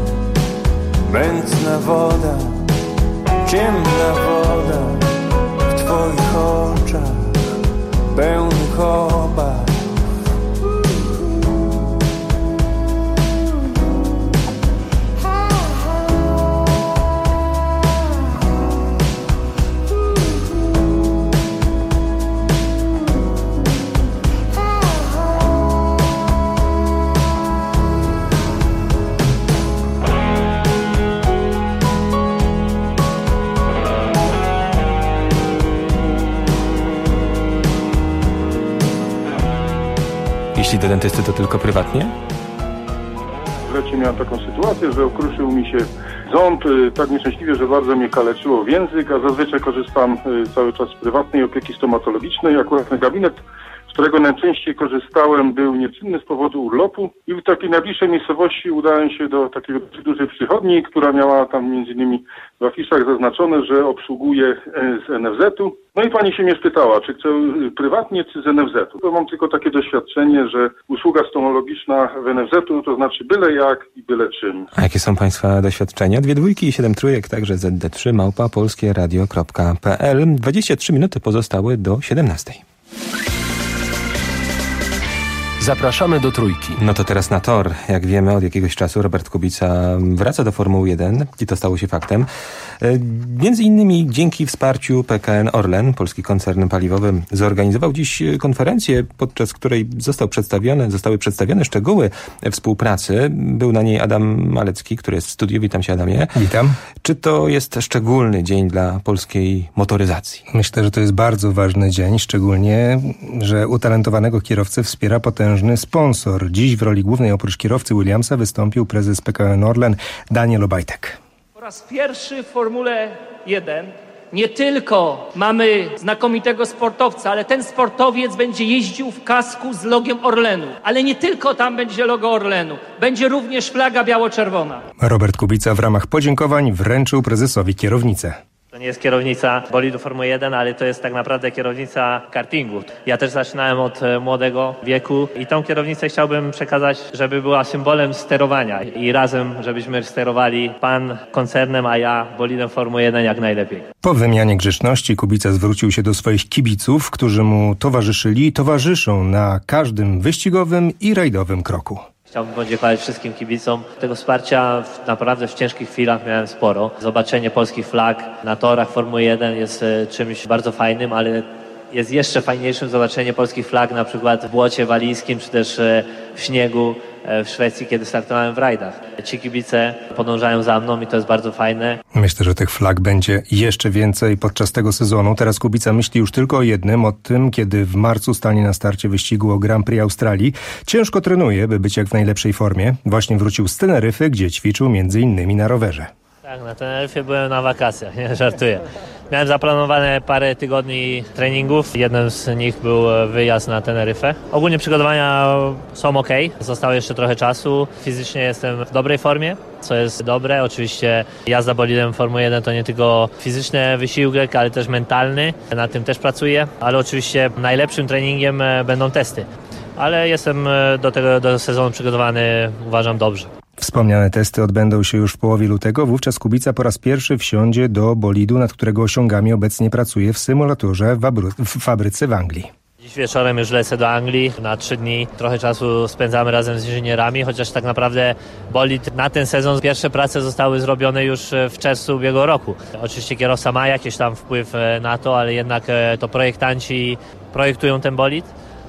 Mętna woda, ciemna woda w twoich oczach, pełnych obaw. Jeśli do dentysty, to tylko prywatnie? W lecie miałem taką sytuację, że okruszył mi się ząb tak nieszczęśliwie, że bardzo mnie kaleczyło w język, a zazwyczaj korzystam cały czas z prywatnej opieki stomatologicznej. Akurat ten gabinet, z którego najczęściej korzystałem, był nieczynny z powodu urlopu i w takiej najbliższej miejscowości udałem się do takiej dużej przychodni, która miała tam między innymi w afiszach zaznaczone, że obsługuje z en ef zetu. No i pani się mnie spytała, czy chcę prywatnie, czy z en ef zetu. To mam tylko takie doświadczenie, że usługa stomatologiczna w en ef zetu, no to znaczy byle jak i byle czym. A jakie są Państwa doświadczenia? Dwie dwójki i siedem trójek, także zet de trzy małpa polskieradio kropka pe el. dwadzieścia trzy minuty pozostały do siedemnastej. Zapraszamy do Trójki. No to teraz na tor. Jak wiemy, od jakiegoś czasu Robert Kubica wraca do Formuły jeden i to stało się faktem. Między innymi dzięki wsparciu P K N Orlen, polski koncern paliwowy, zorganizował dziś konferencję, podczas której został przedstawione, zostały przedstawione szczegóły współpracy. Był na niej Adam Malecki, który jest w studiu. Witam się, Adamie. Witam. Czy to jest szczególny dzień dla polskiej motoryzacji? Myślę, że to jest bardzo ważny dzień, szczególnie, że utalentowanego kierowcę wspiera potężny sponsor. Dziś w roli głównej oprócz kierowcy Williamsa wystąpił prezes P K N Orlen Daniel Obajtek. Po raz pierwszy w Formule jeden nie tylko mamy znakomitego sportowca, ale ten sportowiec będzie jeździł w kasku z logiem Orlenu. Ale nie tylko tam będzie logo Orlenu. Będzie również flaga biało-czerwona. Robert Kubica w ramach podziękowań wręczył prezesowi kierownicę. To nie jest kierownica bolidu Formuły jeden, ale to jest tak naprawdę kierownica kartingu. Ja też zaczynałem od młodego wieku i tą kierownicę chciałbym przekazać, żeby była symbolem sterowania i razem, żebyśmy sterowali pan koncernem, a ja bolidem Formuły jeden jak najlepiej. Po wymianie grzeczności Kubica zwrócił się do swoich kibiców, którzy mu towarzyszyli i towarzyszą na każdym wyścigowym i rajdowym kroku. Chciałbym podziękować wszystkim kibicom. Tego wsparcia w, naprawdę w ciężkich chwilach miałem sporo. Zobaczenie polskich flag na torach Formuły jeden jest czymś bardzo fajnym, ale jest jeszcze fajniejszym zobaczenie polskich flag na przykład w błocie walijskim, czy też w śniegu w Szwecji, kiedy startowałem w rajdach. Ci kibice podążają za mną i to jest bardzo fajne. Myślę, że tych flag będzie jeszcze więcej podczas tego sezonu. Teraz Kubica myśli już tylko o jednym, o tym, kiedy w marcu stanie na starcie wyścigu o Grand Prix Australii. Ciężko trenuje, by być jak w najlepszej formie. Właśnie wrócił z Teneryfy, gdzie ćwiczył między innymi na rowerze. Tak, na Teneryfie byłem na wakacjach, nie żartuję. Miałem zaplanowane parę tygodni treningów. Jednym z nich był wyjazd na Teneryfę. Ogólnie przygotowania są ok. Zostało jeszcze trochę czasu. Fizycznie jestem w dobrej formie, co jest dobre. Oczywiście jazda bolidem Formuły jeden to nie tylko fizyczny wysiłek, ale też mentalny. Nad tym też pracuję. Ale oczywiście najlepszym treningiem będą testy. Ale jestem do tego do sezonu przygotowany, uważam, dobrze. Wspomniane testy odbędą się już w połowie lutego. Wówczas Kubica po raz pierwszy wsiądzie do bolidu, nad którego osiągami obecnie pracuje w symulatorze w, Abru- w fabryce w Anglii. Dziś wieczorem już lecę do Anglii na trzy dni. Trochę czasu spędzamy razem z inżynierami, chociaż tak naprawdę bolid na ten sezon pierwsze prace zostały zrobione już w czerwcu ubiegłego roku. Oczywiście kierowca ma jakiś tam wpływ na to, ale jednak to projektanci projektują ten bolid.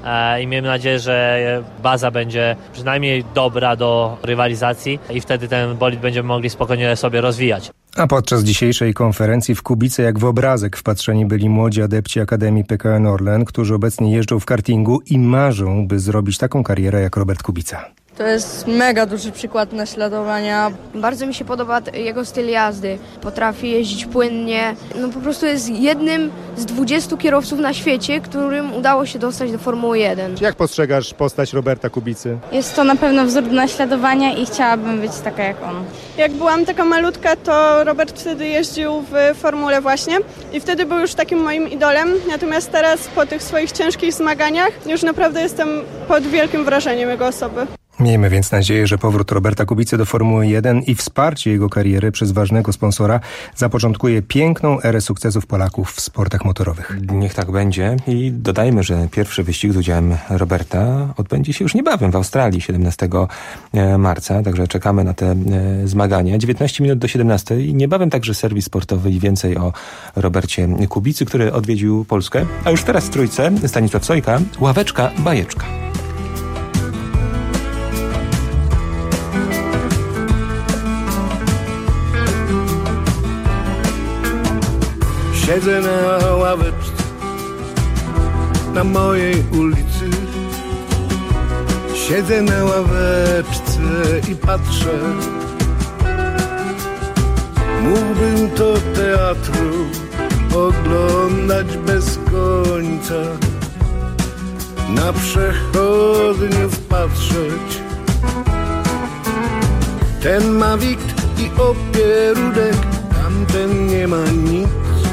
I miejmy nadzieję, że baza będzie przynajmniej dobra do rywalizacji i wtedy ten bolid będziemy mogli spokojnie sobie rozwijać. A podczas dzisiejszej konferencji w Kubice jak w obrazek wpatrzeni byli młodzi adepci Akademii P K N Orlen, którzy obecnie jeżdżą w kartingu i marzą, by zrobić taką karierę jak Robert Kubica. To jest mega duży przykład naśladowania. Bardzo mi się podoba jego styl jazdy. Potrafi jeździć płynnie. No po prostu jest jednym z dwudziestu kierowców na świecie, którym udało się dostać do Formuły jeden. Jak postrzegasz postać Roberta Kubicy? Jest to na pewno wzór do naśladowania i chciałabym być taka jak on. Jak byłam taka malutka, to Robert wtedy jeździł w Formule właśnie i wtedy był już takim moim idolem. Natomiast teraz po tych swoich ciężkich zmaganiach już naprawdę jestem pod wielkim wrażeniem jego osoby. Miejmy więc nadzieję, że powrót Roberta Kubicy do Formuły jeden i wsparcie jego kariery przez ważnego sponsora zapoczątkuje piękną erę sukcesów Polaków w sportach motorowych. Niech tak będzie i dodajmy, że pierwszy wyścig z udziałem Roberta odbędzie się już niebawem w Australii siedemnastego marca, także czekamy na te zmagania. dziewiętnaście minut do siedemnastej i niebawem także serwis sportowy i więcej o Robercie Kubicy, który odwiedził Polskę. A już teraz w trójce Stanisław Sojka, ławeczka, bajeczka. Siedzę na ławeczce na mojej ulicy. Siedzę na ławeczce i patrzę. Mógłbym to teatru oglądać bez końca, na przechodniów patrzeć. Ten ma wikt i opierudek, tamten nie ma nic.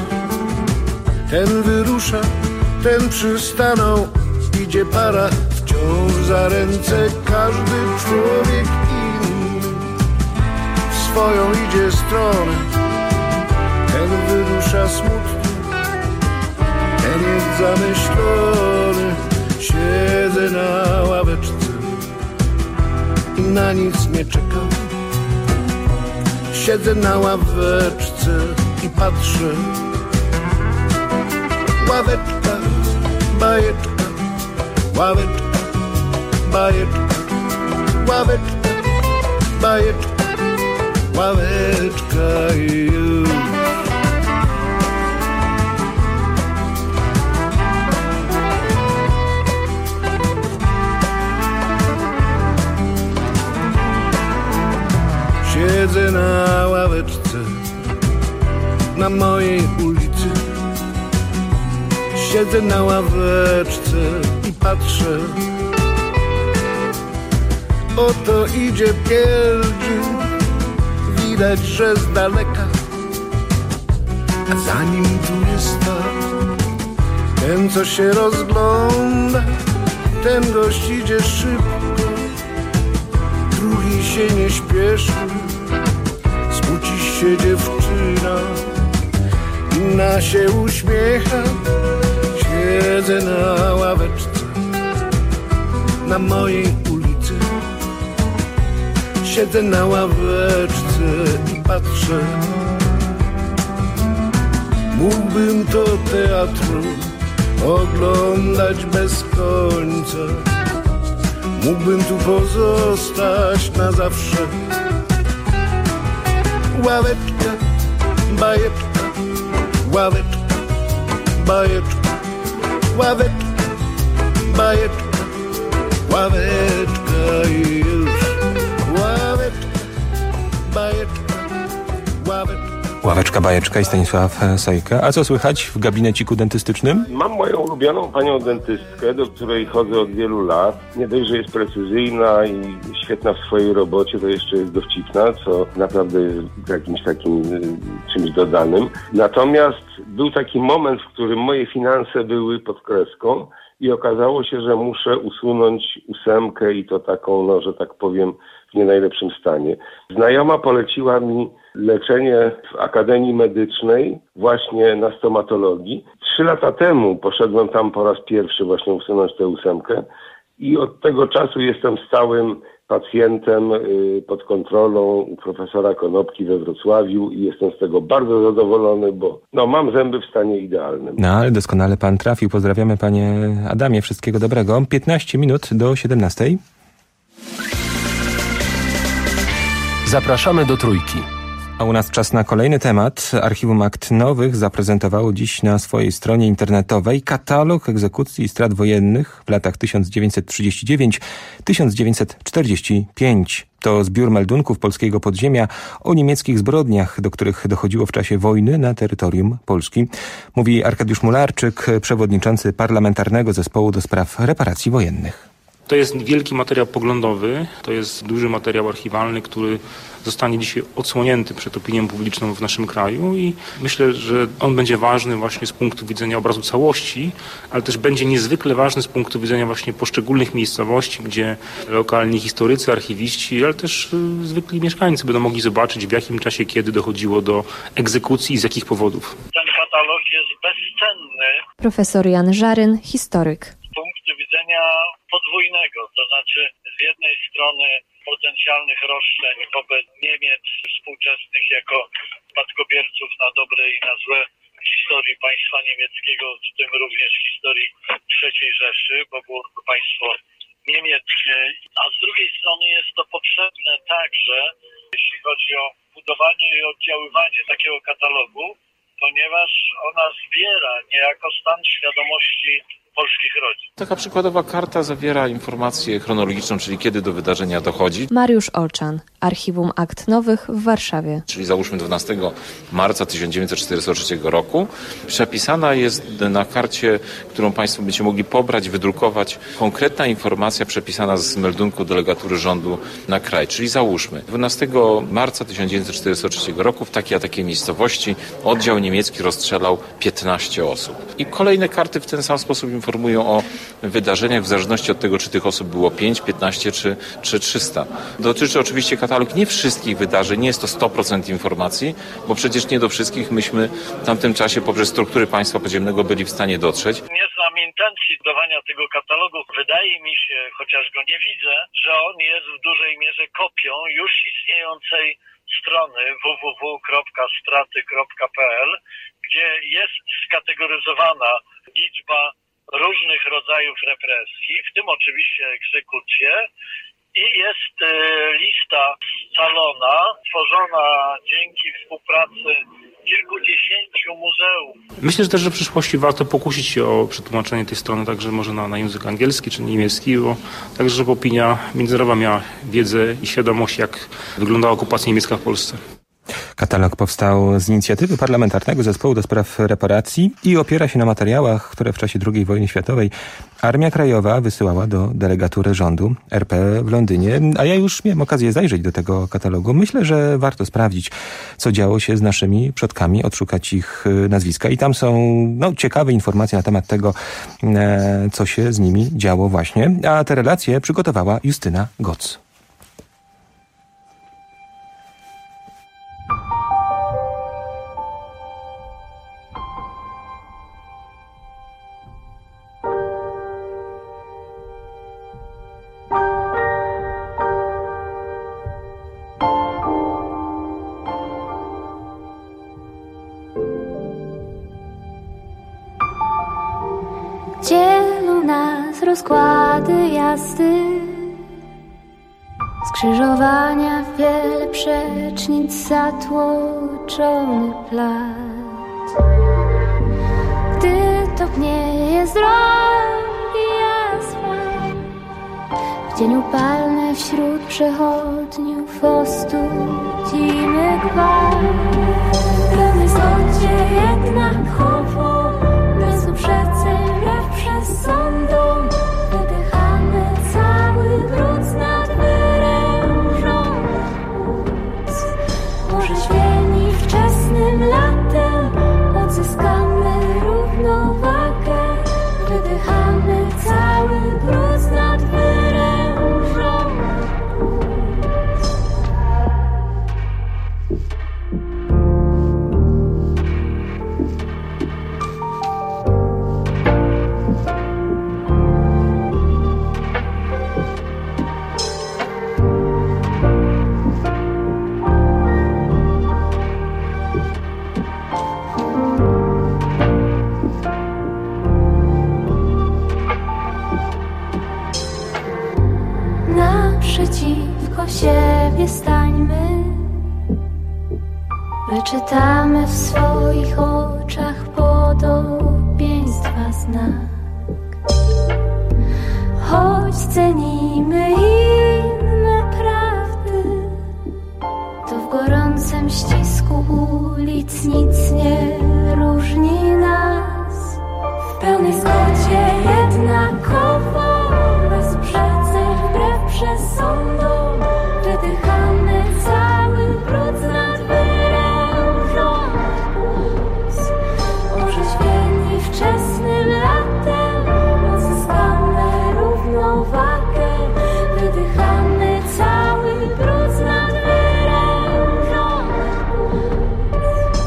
Ten wyrusza, ten przystanął, idzie para, wciąż za ręce każdy człowiek inny. W swoją idzie stronę, ten wyrusza smutny, ten jest zamyślony. Siedzę na ławeczce i na nic nie czekam. Siedzę na ławeczce i patrzę. Ławeczka, bajeczka, ławeczka, bajeczka, ławeczka, bajeczka, ławeczka i już. Siedzę na ławeczce na mojej ulicy. Siedzę na ławeczce i patrzę. Oto idzie pielgrzym, widać, że z daleka, a za nim tu jest tak. Ten, co się rozgląda, ten gość idzie szybko, drugi się nie śpieszy. Smuci się dziewczyna, inna się uśmiecha. Siedzę na ławeczce na mojej ulicy. siedzę na ławeczce i patrzę. Mógłbym to teatru oglądać bez końca. Mógłbym tu pozostać na zawsze. Ławeczka, bajeczka, ławeczka, bajeczka, ławeczka, bajeczka, ławeczka i już. Ławeczka, bajeczka, ławeczka. Ławeczka, bajeczka i Stanisław Sojka. A co słychać w gabineciku dentystycznym? Mam moją ulubioną panią dentystkę, do której chodzę od wielu lat. Nie dość, że jest precyzyjna i świetna w swojej robocie, to jeszcze jest dowcipna, co naprawdę jest jakimś takim czymś dodanym. Natomiast był taki moment, w którym moje finanse były pod kreską i okazało się, że muszę usunąć ósemkę i to taką, no, że tak powiem, w nie najlepszym stanie. Znajoma poleciła mi leczenie w Akademii Medycznej właśnie na stomatologii. Trzy lata temu poszedłem tam po raz pierwszy właśnie usunąć tę ósemkę i od tego czasu jestem stałym pacjentem pod kontrolą u profesora Konopki we Wrocławiu i jestem z tego bardzo zadowolony, bo no, mam zęby w stanie idealnym. No, ale doskonale pan trafił. Pozdrawiamy panie Adamie. Wszystkiego dobrego. piętnaście minut do siedemnastej. Zapraszamy do Trójki. A u nas czas na kolejny temat. Archiwum Akt Nowych zaprezentowało dziś na swojej stronie internetowej katalog egzekucji i strat wojennych w latach tysiąc dziewięćset trzydziesty dziewiąty do tysiąc dziewięćset czterdziesty piąty. To zbiór meldunków polskiego podziemia o niemieckich zbrodniach, do których dochodziło w czasie wojny na terytorium Polski. Mówi Arkadiusz Mularczyk, przewodniczący Parlamentarnego Zespołu do Spraw Reparacji Wojennych. To jest wielki materiał poglądowy, to jest duży materiał archiwalny, który zostanie dzisiaj odsłonięty przed opinią publiczną w naszym kraju i myślę, że on będzie ważny właśnie z punktu widzenia obrazu całości, ale też będzie niezwykle ważny z punktu widzenia właśnie poszczególnych miejscowości, gdzie lokalni historycy, archiwiści, ale też zwykli mieszkańcy będą mogli zobaczyć, w jakim czasie, kiedy dochodziło do egzekucji i z jakich powodów. Ten katalog jest bezcenny. Profesor Jan Żaryn, historyk. Z punktu widzenia podwójnego, to znaczy z jednej strony potencjalnych roszczeń wobec Niemiec współczesnych jako spadkobierców na dobre i na złe historii państwa niemieckiego, w tym również historii trzeciej Rzeszy, bo było to państwo niemieckie, a z drugiej strony jest to potrzebne także, jeśli chodzi o budowanie i oddziaływanie takiego katalogu, ponieważ ona zbiera niejako stan świadomości polskich rodzin. Taka przykładowa karta zawiera informację chronologiczną, czyli kiedy do wydarzenia dochodzi. Mariusz Olczan, Archiwum Akt Nowych w Warszawie. Czyli załóżmy dwunastego marca tysiąc dziewięćset czterdziestego trzeciego roku. Przepisana jest na karcie, którą Państwo będziecie mogli pobrać, wydrukować, konkretna informacja przepisana z meldunku delegatury rządu na kraj. Czyli załóżmy dwunastego marca tysiąc dziewięćset czterdziestego trzeciego roku w takiej a takiej miejscowości oddział niemiecki rozstrzelał piętnaście osób. I kolejne karty w ten sam sposób informują o wydarzeniach w zależności od tego, czy tych osób było pięć, piętnaście czy, czy trzysta. Dotyczy oczywiście katalog nie wszystkich wydarzeń, nie jest to sto procent informacji, bo przecież nie do wszystkich myśmy w tamtym czasie poprzez struktury państwa podziemnego byli w stanie dotrzeć. Nie znam intencji budowania tego katalogu. Wydaje mi się, chociaż go nie widzę, że on jest w dużej mierze kopią już istniejącej strony w w w kropka straty kropka p l, gdzie jest skategoryzowana liczba różnych rodzajów represji, w tym oczywiście egzekucje, i jest y, lista scalona, tworzona dzięki współpracy kilkudziesięciu muzeów. Myślę, że też, że w przyszłości warto pokusić się o przetłumaczenie tej strony także może na, na język angielski czy niemiecki, bo także, żeby opinia międzynarodowa miała wiedzę i świadomość, jak wyglądała okupacja niemiecka w Polsce. Katalog powstał z inicjatywy Parlamentarnego Zespołu do Spraw Reparacji i opiera się na materiałach, które w czasie drugiej wojny światowej Armia Krajowa wysyłała do delegatury rządu R P w Londynie. A ja już miałem okazję zajrzeć do tego katalogu. Myślę, że warto sprawdzić, co działo się z naszymi przodkami, odszukać ich nazwiska. I tam są no, ciekawe informacje na temat tego, co się z nimi działo właśnie. A te relacje przygotowała Justyna Goc. Znając rozkłady jazdy, skrzyżowania, wiele przecznic, zatłoczony plac. Gdy topnieje z drogi asfalt, w dzień upalny wśród przechodniów ostudzimy gwałt. W pełnej zgodzie jednakowo, bez uprzedzeń, wbrew przesądom, wydychamy cały brud z nad wyrężą płuc. Orzeźwieni wczesnym latem, odzyskamy równowagę, wydychamy cały brud z nad wyrężą płuc. Naprzeciwko siebie stańmy, wyczytamy w swoich oczach podobieństwa znak. Choć cenimy inne prawdy, to w gorącym ścisku ulic nic nie różni nas. W pełnej zgodzie jednakowo, bez uprzedzeń, wbrew przesądom, wydychamy cały brud z nad wyrężą płuc. Orzeźwieni wczesnym latem, odzyskamy równowagę, wydychamy cały brud z nad wyrężą płuc.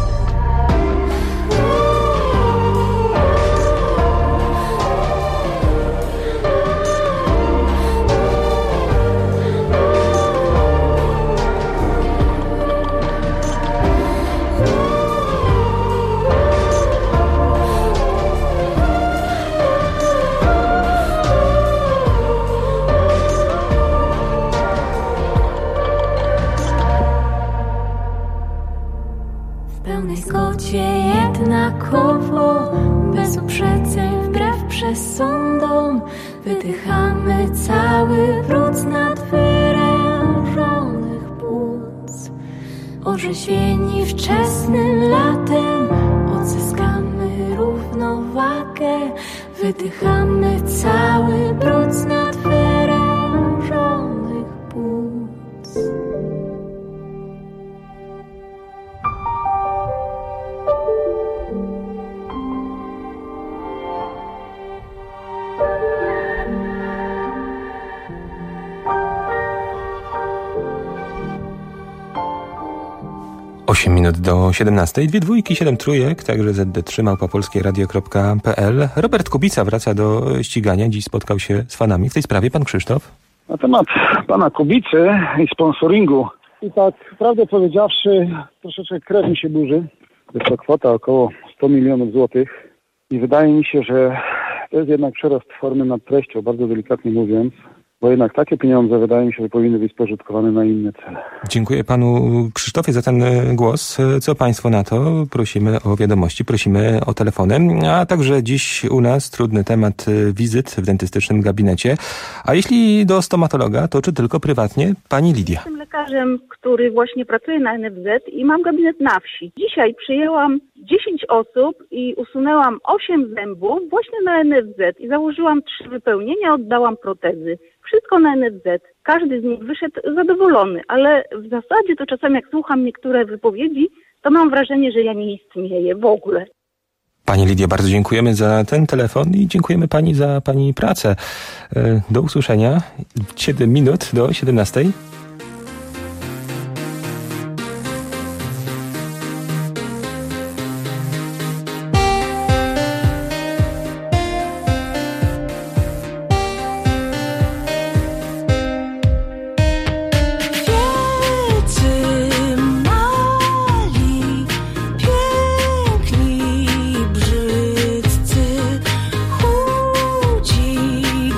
W pełnej zgodzie jednakowo, bez uprzedzeń, wbrew przesądom, wydychamy cały brud z nad wyrężonych płuc. Orzeźwieni wczesnym latem, odzyskamy równowagę, wydychamy cały brud z nad wyrężonych płuc. osiem minut do siedemnastej, dwie dwójki, siedem trójek, także zet de trzy małpa polskie radio kropka pe el. Robert Kubica wraca do ścigania, dziś spotkał się z fanami. W tej sprawie pan Krzysztof? Na temat pana Kubicy i sponsoringu. I tak, prawdę powiedziawszy, troszeczkę krew mi się burzy. Jest to kwota około sto milionów złotych i wydaje mi się, że to jest jednak przerost formy nad treścią, bardzo delikatnie mówiąc. Bo jednak takie pieniądze, wydaje mi się, że powinny być spożytkowane na inne cele. Dziękuję panu Krzysztofie za ten głos. Co państwo na to? Prosimy o wiadomości, prosimy o telefony. A także dziś u nas trudny temat wizyt w dentystycznym gabinecie. A jeśli do stomatologa, to czy tylko prywatnie? Pani Lidia. Jestem lekarzem, który właśnie pracuje na en ef zet i mam gabinet na wsi. Dzisiaj przyjęłam dziesięć osób i usunęłam osiem zębów właśnie na en ef zet i założyłam trzy wypełnienia, oddałam protezy. Wszystko na en ef zet. Każdy z nich wyszedł zadowolony, ale w zasadzie to czasami jak słucham niektóre wypowiedzi, to mam wrażenie, że ja nie istnieję w ogóle. Pani Lidia, bardzo dziękujemy za ten telefon i dziękujemy pani za pani pracę. Do usłyszenia. siedem minut do siedemnastej. Piękni, brzydcy, chudzi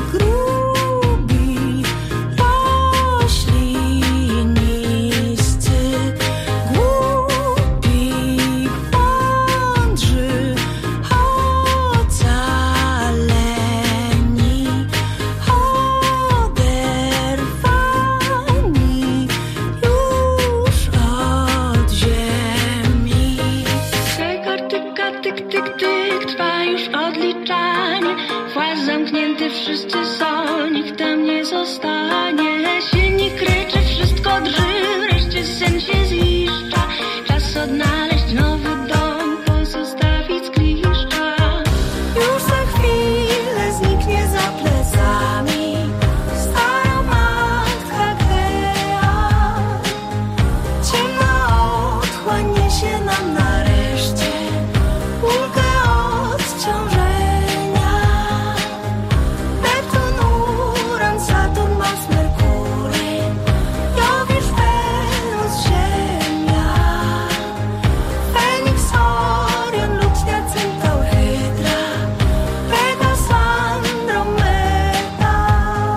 wszyscy są, nikt tam nie zostanie. Silnik kryczy, wszystko drży, wreszcie sen się ziszcza. Czas odnaleźć nowy dom, pozostawić zgliszcza. Już za chwilę zniknie za plecami stara matka Gea. Ciemna otchłań niesie nam nareszcie ulgę odciążenia. Neptun, Uran, Saturn, Mars, Merkury, Jowisz, Wenus, Ziemia, Feniks, Orion, Lutnia, Centaur, Hydra, Pegas, Andromeda.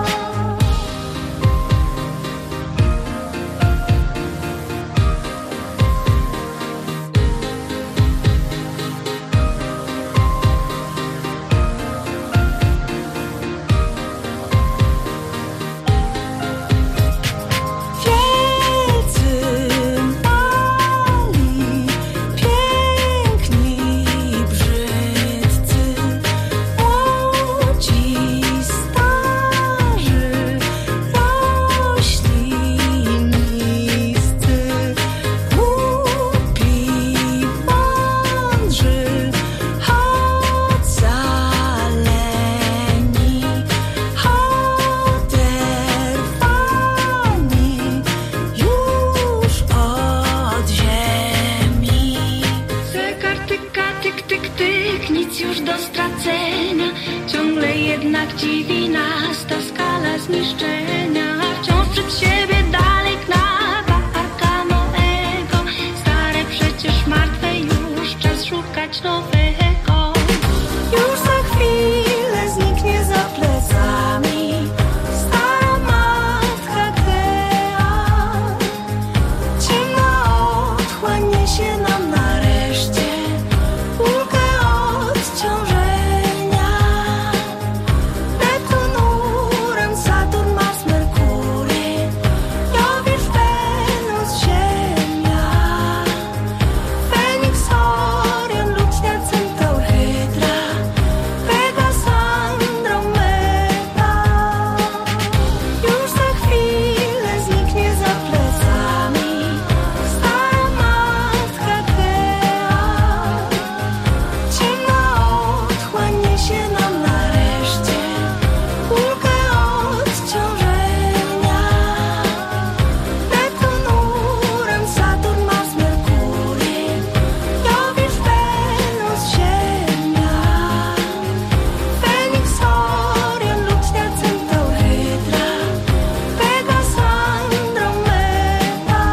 Wielcy mali, piękni i brzydcy, młodzi, starzy, rośli, niscy, głupi, mądrzy, ocaleni, oderwani już od ziemi. Zegar tyka, tyk, tyk, tyk, nic już do stracenia. Ciągle jednak dziwi nas ta skala zniszczenia. Wciąż przed siebie dalej knaba Arka Noego. Stare przecież martwe, już czas szukać nowego. Już za chwilę zniknie za plecami stara matka Gea. Ciemna otchłań niesie nam nareszcie ulgę odciążenia. Neptun, Uran, Saturn, Mars, Merkury, Jowisz, Wenus, Ziemia, Feniks, Orion, Lutnia, Centaur, Hydra, Pegas, Andromeda. Już za chwilę zniknie za plecami stara matka Gea. Ciemna otchłań niesie nam nareszcie ulgę odciążenia. Neptun, Uran, Saturn, Mars, Merkury, Jowisz, Wenus, Ziemia, Feniks, Orion, Lutnia, Centaur, Hydra, Pegas, Andromeda.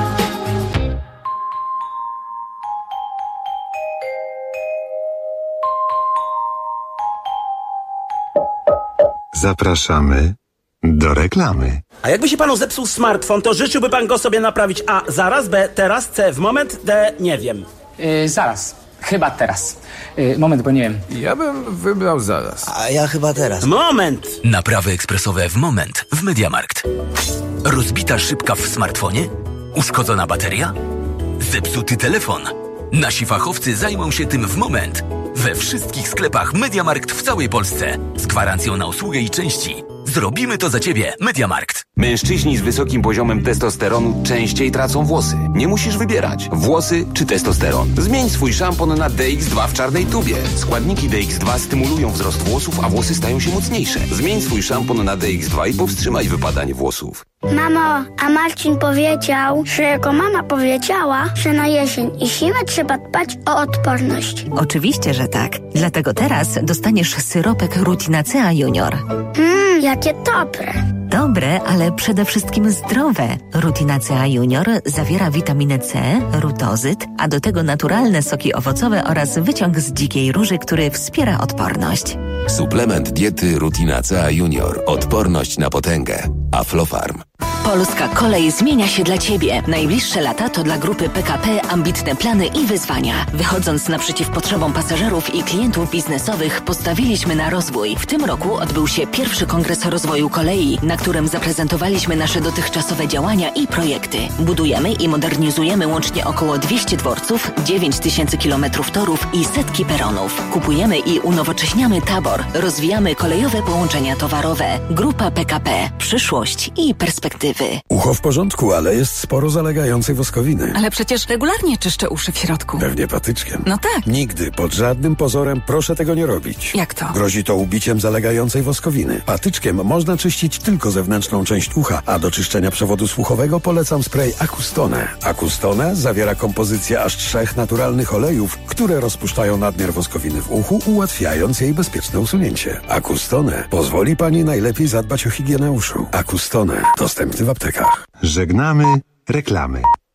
Zapraszamy do reklamy. A jakby się panu zepsuł smartfon, to życzyłby pan go sobie naprawić A zaraz, B teraz, C w moment, D nie wiem. Yy, zaraz. Chyba teraz. Yy, moment, bo nie wiem. Ja bym wybrał zaraz. A ja chyba teraz. Moment! Naprawy ekspresowe w moment w MediaMarkt. Rozbita szybka w smartfonie? Uszkodzona bateria? Zepsuty telefon? Nasi fachowcy zajmą się tym w moment. We wszystkich sklepach MediaMarkt w całej Polsce. Z gwarancją na usługę i części. Zrobimy to za Ciebie, MediaMarkt. Mężczyźni z wysokim poziomem testosteronu częściej tracą włosy. Nie musisz wybierać, włosy czy testosteron. Zmień swój szampon na D X dwa w czarnej tubie. Składniki D X dwa stymulują wzrost włosów, a włosy stają się mocniejsze. Zmień swój szampon na D X dwa i powstrzymaj wypadanie włosów. Mamo, a Marcin powiedział, że jego mama powiedziała, że na jesień i zimę trzeba dbać o odporność. Oczywiście, że tak. Dlatego teraz dostaniesz syropek Rutinacea Junior. Mmm, jakie dobre. Dobre, ale przede wszystkim zdrowe. Rutinacea Junior zawiera witaminę C, rutozyt, a do tego naturalne soki owocowe oraz wyciąg z dzikiej róży, który wspiera odporność. Suplement diety Rutinacea Junior. Odporność na potęgę. Aflofarm. Polska kolej zmienia się dla Ciebie. Najbliższe lata to dla grupy P K P ambitne plany i wyzwania. Wychodząc naprzeciw potrzebom pasażerów i klientów biznesowych, postawiliśmy na rozwój. W tym roku odbył się pierwszy Kongres Rozwoju Kolei, na którym zaprezentowaliśmy nasze dotychczasowe działania i projekty. Budujemy i modernizujemy łącznie około dwieście dworców, dziewięć tysięcy kilometrów torów i setki peronów. Kupujemy i unowocześniamy tabor. Rozwijamy kolejowe połączenia towarowe. Grupa P K P. Przyszłość i perspektywy. Ucho w porządku, ale jest sporo zalegającej woskowiny. Ale przecież regularnie czyszczę uszy w środku. Pewnie patyczkiem. No tak. Nigdy, pod żadnym pozorem proszę tego nie robić. Jak to? Grozi to ubiciem zalegającej woskowiny. Patyczkiem można czyścić tylko zewnętrzną część ucha, a do czyszczenia przewodu słuchowego polecam spray Acustone. Acustone zawiera kompozycję aż trzech naturalnych olejów, które rozpuszczają nadmiar woskowiny w uchu, ułatwiając jej bezpieczne usunięcie. Acustone pozwoli Pani najlepiej zadbać o higienę uszu. Acustone. Dostępny w aptekach. Żegnamy reklamy.